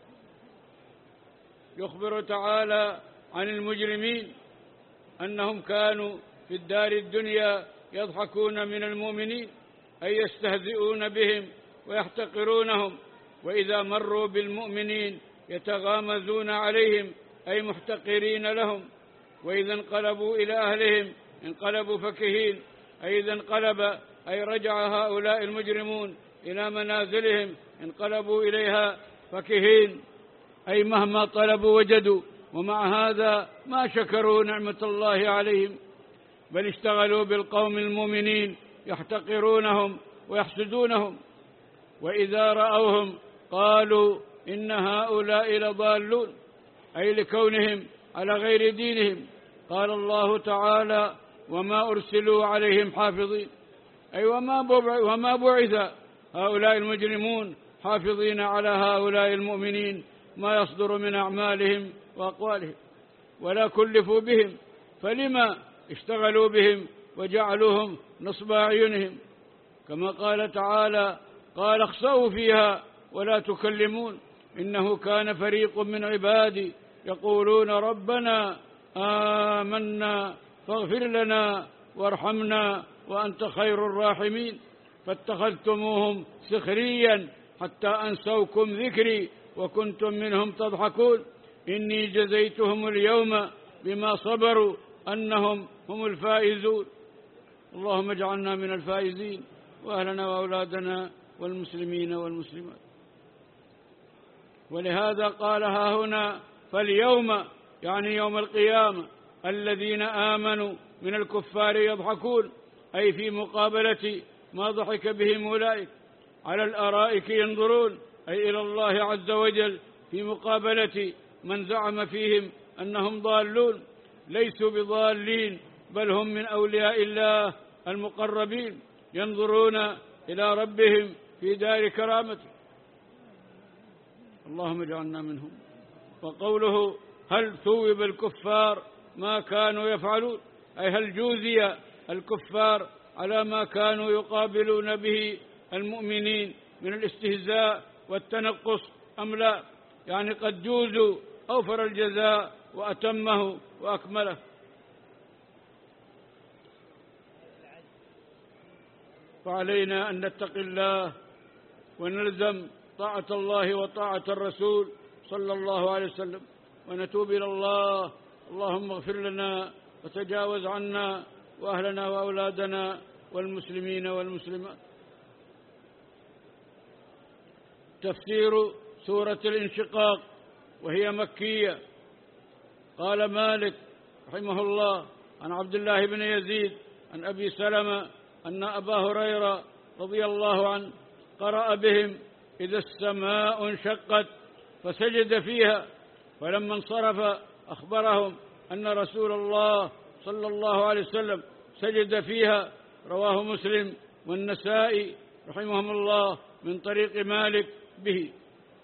يخبر تعالى عن المجرمين أنهم كانوا في الدار الدنيا يضحكون من المؤمنين، أي يستهزئون بهم ويحتقرونهم، وإذا مروا بالمؤمنين يتغامزون عليهم، أي محتقرين لهم، وإذا انقلبوا إلى أهلهم انقلبوا فكهين، أي إذا انقلب أي رجع هؤلاء المجرمون إلى منازلهم انقلبوا إليها فكهين، أي مهما طلبوا وجدوا، ومع هذا ما شكروا نعمة الله عليهم، بل اشتغلوا بالقوم المؤمنين يحتقرونهم ويحسدونهم. وإذا رأوهم قالوا إن هؤلاء لضالون، أي لكونهم على غير دينهم. قال الله تعالى: وما أرسلوا عليهم حافظين، أي وما بعث هؤلاء المجرمون حافظين على هؤلاء المؤمنين ما يصدر من أعمالهم وأقوالهم، ولا كلفوا بهم، فلما اشتغلوا بهم وجعلوهم نصب أعينهم، كما قال تعالى: قال اخسئوا فيها ولا تكلمون إنه كان فريق من عبادي يقولون ربنا آمنا فاغفر لنا وارحمنا وأنت خير الراحمين، فاتخذتموهم سخريا حتى أنسوكم ذكري وكنتم منهم تضحكون، إني جزيتهم اليوم بما صبروا أنهم هم الفائزون. اللهم اجعلنا من الفائزين، وأهلنا وأولادنا والمسلمين والمسلمات. ولهذا قال ها هنا: فاليوم، يعني يوم القيامة، الذين آمنوا من الكفار يضحكون، أي في مقابلة ما ضحك بهم أولئك، على الأرائك ينظرون، أي إلى الله عز وجل، في مقابلة من زعم فيهم أنهم ضالون. ليسوا بضالين، بل هم من أولياء الله المقربين، ينظرون إلى ربهم في دار كرامته. اللهم اجعلنا منهم. وقوله: هل ثوب الكفار ما كانوا يفعلون، أي هل جوزي الكفار على ما كانوا يقابلون به المؤمنين من الاستهزاء والتنقص أم لا؟ يعني قد جوزوا أوفر الجزاء وأتمه وأكمله. فعلينا أن نتقي الله ونلزم طاعة الله وطاعة الرسول صلى الله عليه وسلم، ونتوب إلى الله. اللهم اغفر لنا وتجاوز عنا وأهلنا وأولادنا والمسلمين والمسلمات. تفسير سورة الانشقاق وهي مكية. قال مالك رحمه الله عن عبد الله بن يزيد عن أبي سلمة أن أبا هريرة رضي الله عنه قرأ بهم إذا السماء انشقت فسجد فيها، فلما انصرف أخبرهم أن رسول الله صلى الله عليه وسلم سجد فيها. رواه مسلم والنسائي رحمهم الله من طريق مالك به.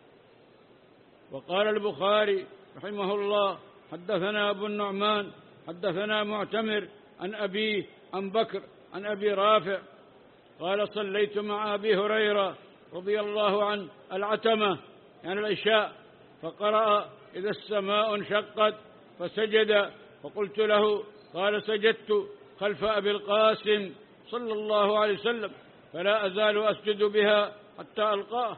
وقال البخاري رحمه الله حدثنا أبو النعمان حدثنا معتمر عن أبيه عن بكر عن أبي رافع قال صليت مع أبي هريرة رضي الله عنه العتمة يعني العشاء، فقرأ إذا السماء انشقت فسجد، فقلت له قال سجدت خلف أبي القاسم صلى الله عليه وسلم فلا أزال أسجد بها حتى ألقاه.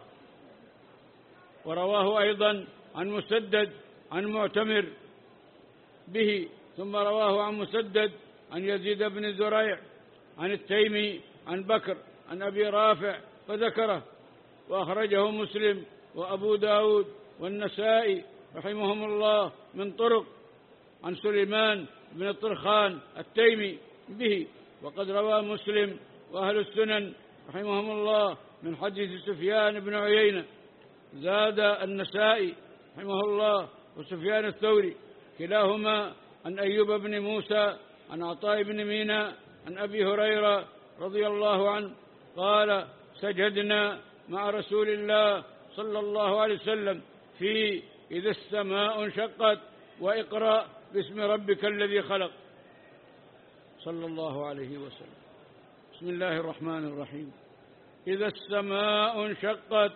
ورواه أيضا عن مسدد عن معتمر به، ثم رواه عن مسدد عن يزيد بن زريع عن التيمي عن بكر عن أبي رافع فذكره. وأخرجه مسلم وأبو داود والنسائي رحمهم الله من طرق عن سليمان بن الطرخان التيمي به. وقد روى مسلم وأهل السنن رحمهم الله من حديث سفيان بن عيينة. زاد النسائي رحمه الله وسفيان الثوري كلاهما عن أيوب بن موسى عن عطاء بن ميناء عن أبي هريرة رضي الله عنه قال سجدنا مع رسول الله صلى الله عليه وسلم في إذا السماء انشقت وإقرأ باسم ربك الذي خلق صلى الله عليه وسلم. بسم الله الرحمن الرحيم. إذا السماء انشقت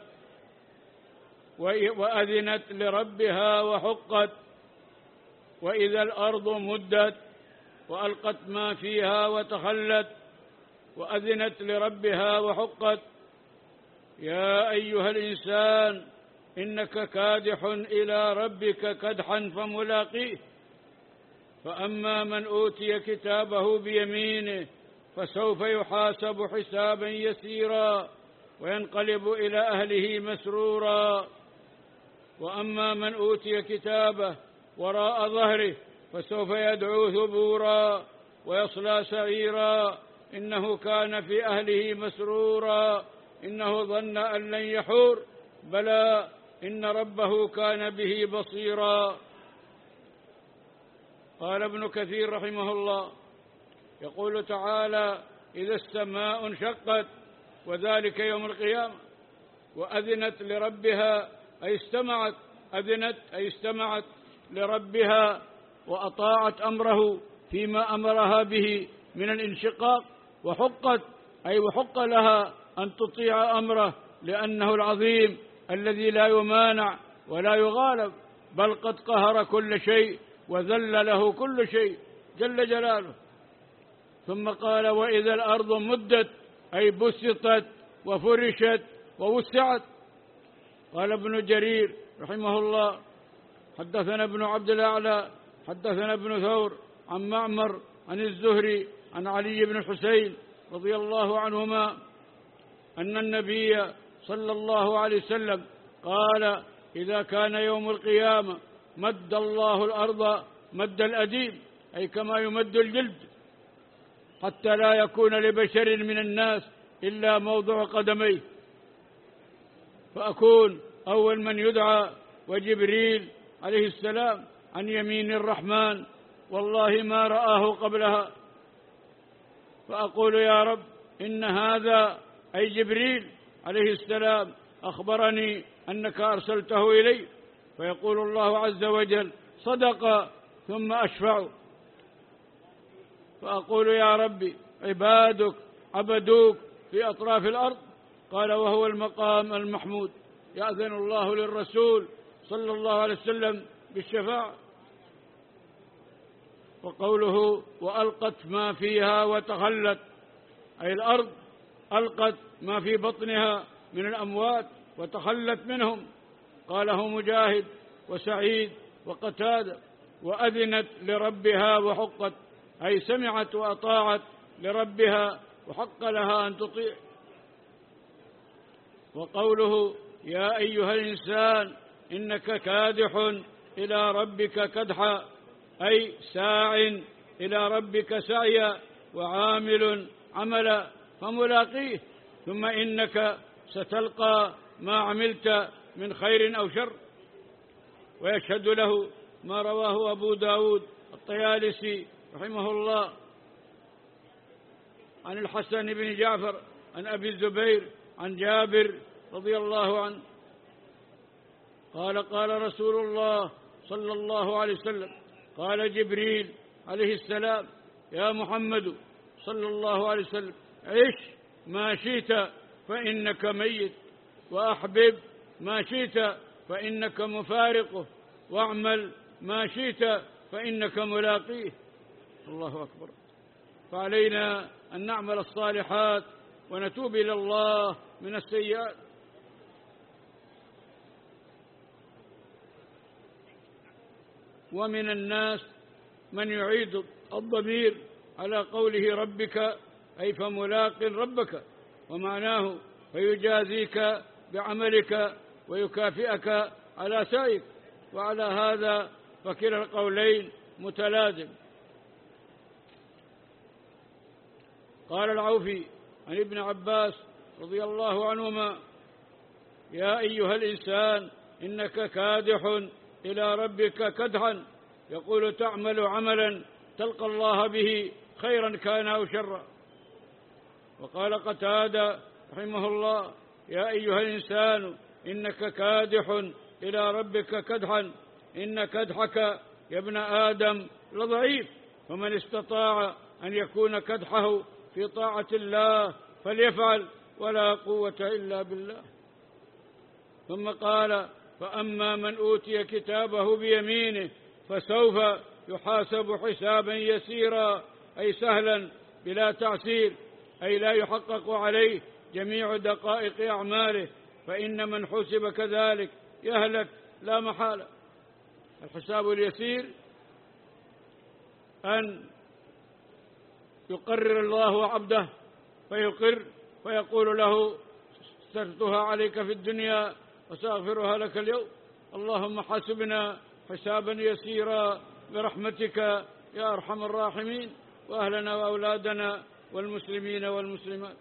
وأذنت لربها وحقت، وإذا الأرض مدت وألقت ما فيها وتخلت، وأذنت لربها وحقت. يا أيها الإنسان إنك كادح إلى ربك كدحا فملاقيه، فأما من أوتي كتابه بيمينه فسوف يحاسب حسابا يسيرا وينقلب إلى أهله مسرورا، وأما من أوتي كتابه وراء ظهره فسوف يدعو ثبورا ويصلى سعيرا إنه كان في أهله مسرورا إنه ظن أن لن يحور بلى إن ربه كان به بصيرا. قال ابن كثير رحمه الله يقول تعالى إذا السماء انشقت وذلك يوم القيامة، وأذنت لربها أي استمعت، أذنت أي استمعت لربها وأطاعت أمره فيما أمرها به من الانشقاق، وحقت أي وحق لها أن تطيع أمره لأنه العظيم الذي لا يمانع ولا يغالب، بل قد قهر كل شيء وذل له كل شيء جل جلاله. ثم قال وإذا الأرض مدت أي بسطت وفرشت ووسعت. قال ابن جرير رحمه الله حدثنا ابن عبد الأعلى حدثنا ابن ثور عن معمر عن الزهري عن علي بن الحسين رضي الله عنهما أن النبي صلى الله عليه وسلم قال إذا كان يوم القيامة مد الله الأرض مد الأديم أي كما يمد الجلد، حتى لا يكون لبشر من الناس إلا موضع قدميه، فأكون أول من يدعى وجبريل عليه السلام عن يمين الرحمن والله ما رآه قبلها، فأقول يا رب إن هذا أي جبريل عليه السلام أخبرني أنك أرسلته إلي، فيقول الله عز وجل صدق ثم أشفع، فأقول يا ربي عبادك عبدوك في أطراف الأرض، قال وهو المقام المحمود، يأذن الله للرسول صلى الله عليه وسلم بالشفاعة. وقوله وألقت ما فيها وتخلت أي الأرض ألقت ما في بطنها من الأموات وتخلت منهم، قاله مجاهد وسعيد وقتادة. وأذنت لربها وحقت أي سمعت وأطاعت لربها وحق لها أن تطيع. وقوله يا أيها الإنسان إنك كادح إلى ربك كدحا، أي ساع إلى ربك سعيا وعامل عملا فملاقيه، ثم إنك ستلقى ما عملت من خير أو شر. ويشهد له ما رواه أبو داود الطيالسي رحمه الله عن الحسن بن جعفر عن أبي الزبير عن جابر رضي الله عنه قال قال رسول الله صلى الله عليه وسلم قال جبريل عليه السلام يا محمد صلى الله عليه وسلم عش ما شئت فإنك ميت، وأحبب ما شئت فإنك مفارقه، واعمل ما شئت فإنك ملاقيه. الله أكبر. فعلينا أن نعمل الصالحات ونتوب إلى الله من السيئات. ومن الناس من يعيد الضمير على قوله ربك، أي فملاق ربك، ومعناه فيجازيك بعملك ويكافئك على سعيك. وعلى هذا فكلا القولين متلازم. قال العوفي عن ابن عباس رضي الله عنهما يا أيها الإنسان إنك كادح إلى ربك كدحا، يقول تعمل عملا تلقى الله به خيرا كان أو شرا. وقال قتادة رحمه الله يا أيها الإنسان إنك كادح إلى ربك كدحا، إن كدحك يا ابن آدم لضعيف، فمن استطاع أن يكون كدحه في طاعة الله فليفعل، ولا قوة إلا بالله. ثم قال فأما من أوتي كتابه بيمينه فسوف يحاسب حسابا يسيرا، أي سهلا بلا تعسير، أي لا يحقق عليه جميع دقائق أعماله، فإن من حسب كذلك يهلك لا محالة. الحساب اليسير أن يقرر الله عبده فيقر فيقول له سترتها عليك في الدنيا وسأغفرها لك اليوم، اللهم حاسبنا حسابا يسيرا برحمتك يا أرحم الراحمين، وأهلنا وأولادنا والمسلمين والمسلمات.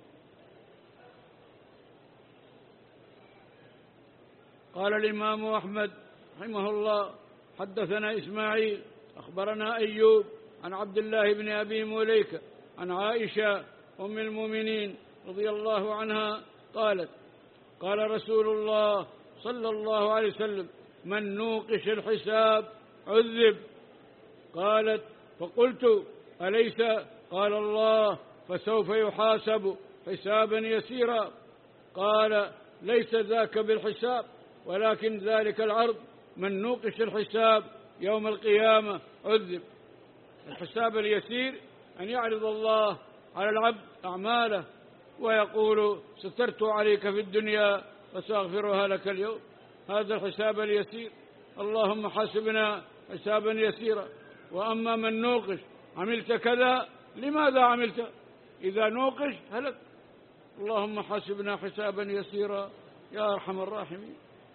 قال الإمام أحمد رحمه الله حدثنا إسماعيل أخبرنا أيوب عن عبد الله بن أبي مليكة عن عائشة أم المؤمنين رضي الله عنها قالت قال رسول الله صلى الله عليه وسلم من نوقش الحساب عذب. قالت فقلت أليس قال الله فسوف يحاسب حسابا يسيرا؟ قال ليس ذاك بالحساب، ولكن ذلك العرض، من نوقش الحساب يوم القيامة عذب. الحساب اليسير أن يعرض الله على العبد أعماله ويقول سترت عليك في الدنيا وسأغفرها لك اليوم، هذا الحساب اليسير، اللهم حاسبنا حسابا يسيرا. وأما من نوقش عملت كذا لماذا عملت، إذا نوقش هلك، اللهم حاسبنا حسابا يسيرا يا أرحم الراحمين.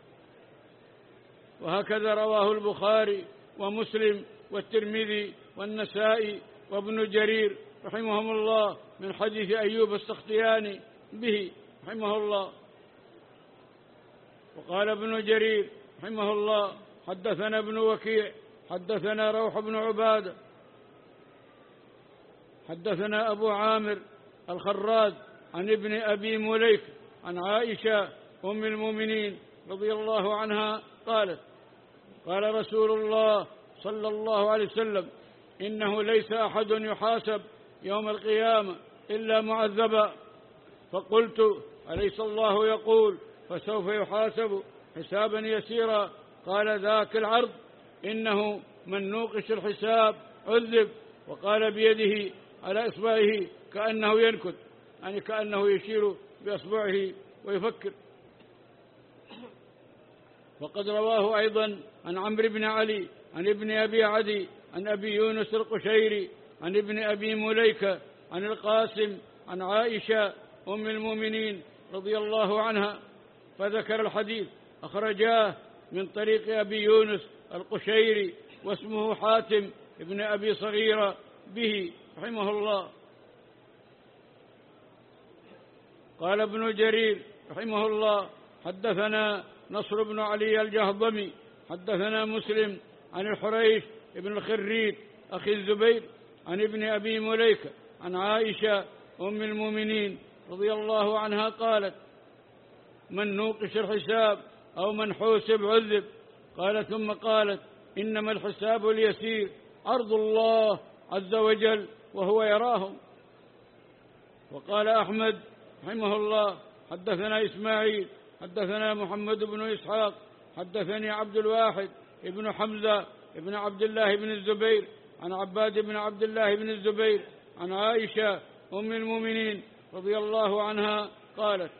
وهكذا رواه البخاري ومسلم والترمذي والنسائي وابن جرير رحمهم الله من حديث أيوب السختياني به رحمه الله. وقال ابن جرير رحمه الله حدثنا ابن وكيع حدثنا روح بن عبادة حدثنا أبو عامر الخراز عن ابن أبي مليك عن عائشة أم المؤمنين رضي الله عنها قالت قال رسول الله صلى الله عليه وسلم إنه ليس أحد يحاسب يوم القيامة إلا معذبا. فقلت أليس الله يقول فسوف يحاسب حسابا يسيرا؟ قال ذاك العرض، إنه من نوقش الحساب عذب. وقال بيده على إصبعه كأنه ينكت، يعني كأنه يشير بأصبعه ويفكر. وقد رواه أيضا عن عمرو بن علي عن ابن أبي عدي عن أبي يونس القشيري عن ابن أبي مليكة عن القاسم عن عائشة أم المؤمنين رضي الله عنها، فذكر الحديث. أخرجاه من طريق أبي يونس القشيري واسمه حاتم ابن أبي صغيرة به رحمه الله. قال ابن جرير رحمه الله: حدثنا نصر بن علي الجهضمي حدثنا مسلم عن الحريش ابن الخريت أخي الزبير عن ابن أبي مليكة عن عائشة أم المؤمنين رضي الله عنها قالت: من نوقش الحساب أو من حوسب عذب. قال ثم قالت: إنما الحساب اليسير عرض الله عز وجل وهو يراهم. وقال أحمد رحمه الله: حدثنا إسماعيل حدثنا محمد بن إسحاق حدثني عبد الواحد ابن حمزة ابن عبد الله بن الزبير عن عباد بن عبد الله بن الزبير عن عائشة أم المؤمنين رضي الله عنها قالت: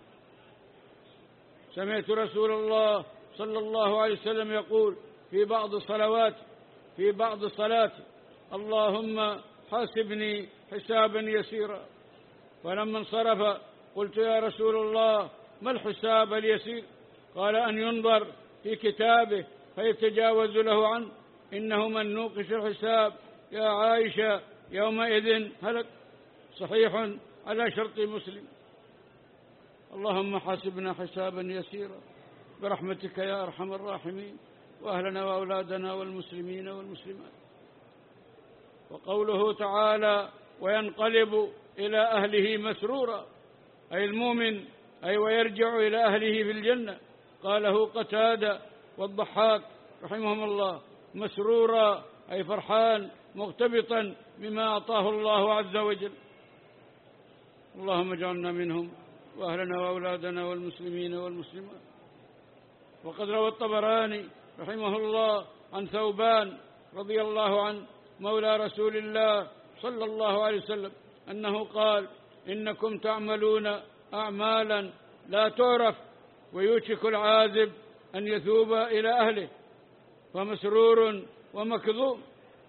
سمعت رسول الله صلى الله عليه وسلم يقول في بعض الصلوات في بعض الصلاة: اللهم حاسبني حسابا يسيرا. فلما انصرف قلت: يا رسول الله، ما الحساب اليسير؟ قال: أن ينظر في كتابه فيتجاوز له عنه، إنه من نوقش الحساب يا عائشة يومئذ هلك. صحيح على شرط مسلم. اللهم حاسبنا حسابا يسيرا برحمتك يا أرحم الراحمين، وأهلنا وأولادنا والمسلمين والمسلمات. وقوله تعالى: وينقلب إلى أهله مسرورا، أي المؤمن، أي ويرجع إلى أهله في الجنة. قاله قتادة والضحاك رحمهم الله: مسرورا أي فرحان مغتبطا بما أعطاه الله عز وجل. اللهم اجعلنا منهم، وأهلنا وأولادنا والمسلمين والمسلمات. وقد روى الطبراني رحمه الله عن ثوبان رضي الله عنه مولى رسول الله صلى الله عليه وسلم أنه قال: إنكم تعملون أعمالا لا تعرف، ويوشك العاذب أن يثوب إلى أهله، فمسرور ومكظوم.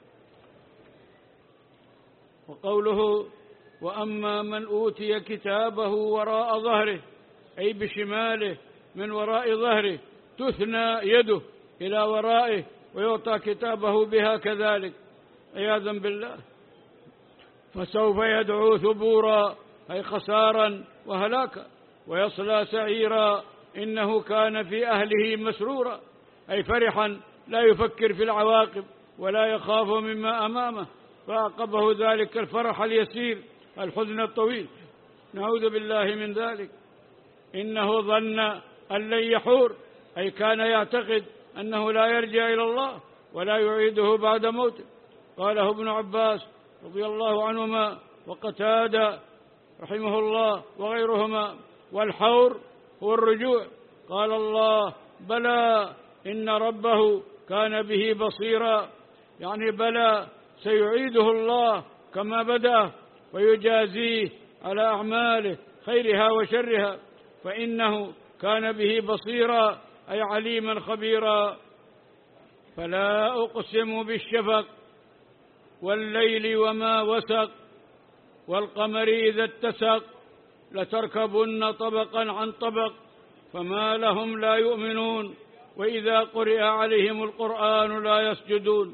وقوله: وأما من أوتي كتابه وراء ظهره، أي بشماله من وراء ظهره، تثنى يده إلى ورائه ويعطى كتابه بها كذلك عياذا بالله، فسوف يدعو ثبورا أي خسارا وهلاكا، ويصلى سعيرا، إنه كان في أهله مسرورا أي فرحا لا يفكر في العواقب ولا يخاف مما أمامه، فأعقبه ذلك الفرح اليسير الحزن الطويل، نعوذ بالله من ذلك. إنه ظن أن لن يحور، أي كان يعتقد أنه لا يرجع إلى الله ولا يعيده بعد موته. قاله ابن عباس رضي الله عنهما وقتادة رحمه الله وغيرهما: والحور هو الرجوع. قال الله: بلى إن ربه كان به بصيرا، يعني بلى سيعيده الله كما بدأ ويجازيه على أعماله خيرها وشرها، فإنه كان به بصيرا أي عليما خبيرا. فلا أقسم بالشفق والليل وما وسق والقمر إذا اتسق لتركبن طبقا عن طبق فما لهم لا يؤمنون وإذا قرئ عليهم القرآن لا يسجدون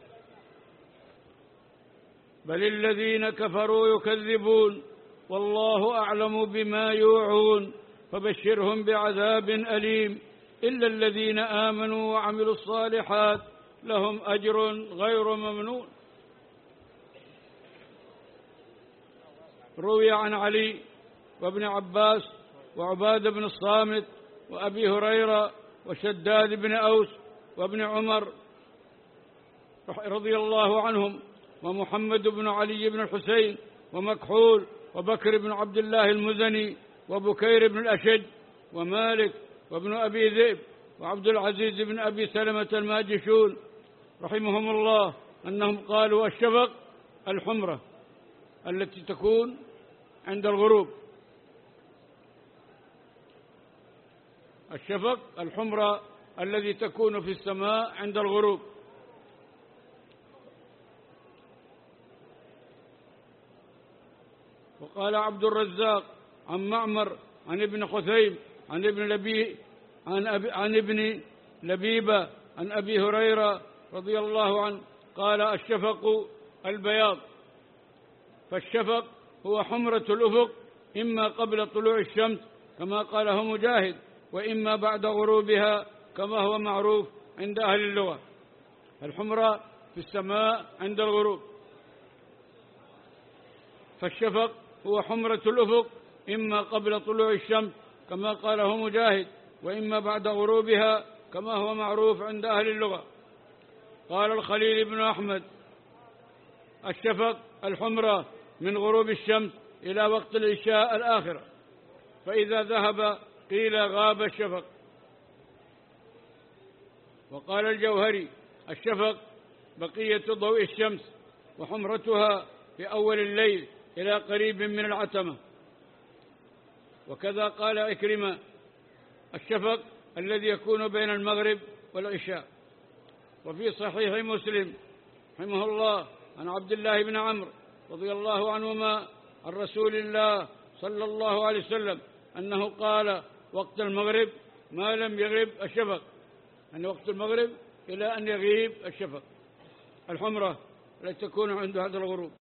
بل الذين كفروا يكذبون والله أعلم بما يوعون فبشرهم بعذاب أليم إلا الذين آمنوا وعملوا الصالحات لهم أجر غير ممنون. روي عن علي وابن عباس وعبادة بن الصامت وأبي هريرة وشداد بن أوس وابن عمر رضي الله عنهم ومحمد بن علي بن الحسين ومكحول وبكر بن عبد الله المزني وبكير بن الأشج ومالك وابن أبي ذئب وعبد العزيز بن أبي سلمة الماجشون رحمهم الله أنهم قالوا: الشفق الحمرة التي تكون عند الغروب. الشفق الحمرة الذي تكون في السماء عند الغروب. وقال قال عبد الرزاق عن معمر عن ابن خثيم عن ابن لبي عن, أبي عن ابن لبيبة عن أبي هريرة رضي الله عنه قال الشفق البياض. فالشفق هو حمرة الأفق إما قبل طلوع الشمس كما قاله مجاهد، وإما بعد غروبها كما هو معروف عند أهل اللغة. الحمرة في السماء عند الغروب. فالشفق هو حمرة الأفق إما قبل طلوع الشمس كما قاله مجاهد، وإما بعد غروبها كما هو معروف عند أهل اللغة. قال الخليل بن أحمد الشفق الحمرة من غروب الشمس إلى وقت العشاء الآخرة، فإذا ذهب قيل غاب الشفق. وقال الجوهري الشفق بقية ضوء الشمس وحمرتها في أول الليل إلى قريب من العتمة. وكذا قال إكرمة الشفق الذي يكون بين المغرب والعشاء. وفي صحيح مسلم رحمه الله عن عبد الله بن عمرو رضي الله عنهما عن رسول الله صلى الله عليه وسلم أنه قال وقت المغرب ما لم يغيب الشفق، أن وقت المغرب إلى أن يغيب الشفق الحمرة التي تكون عند هذا الغروب.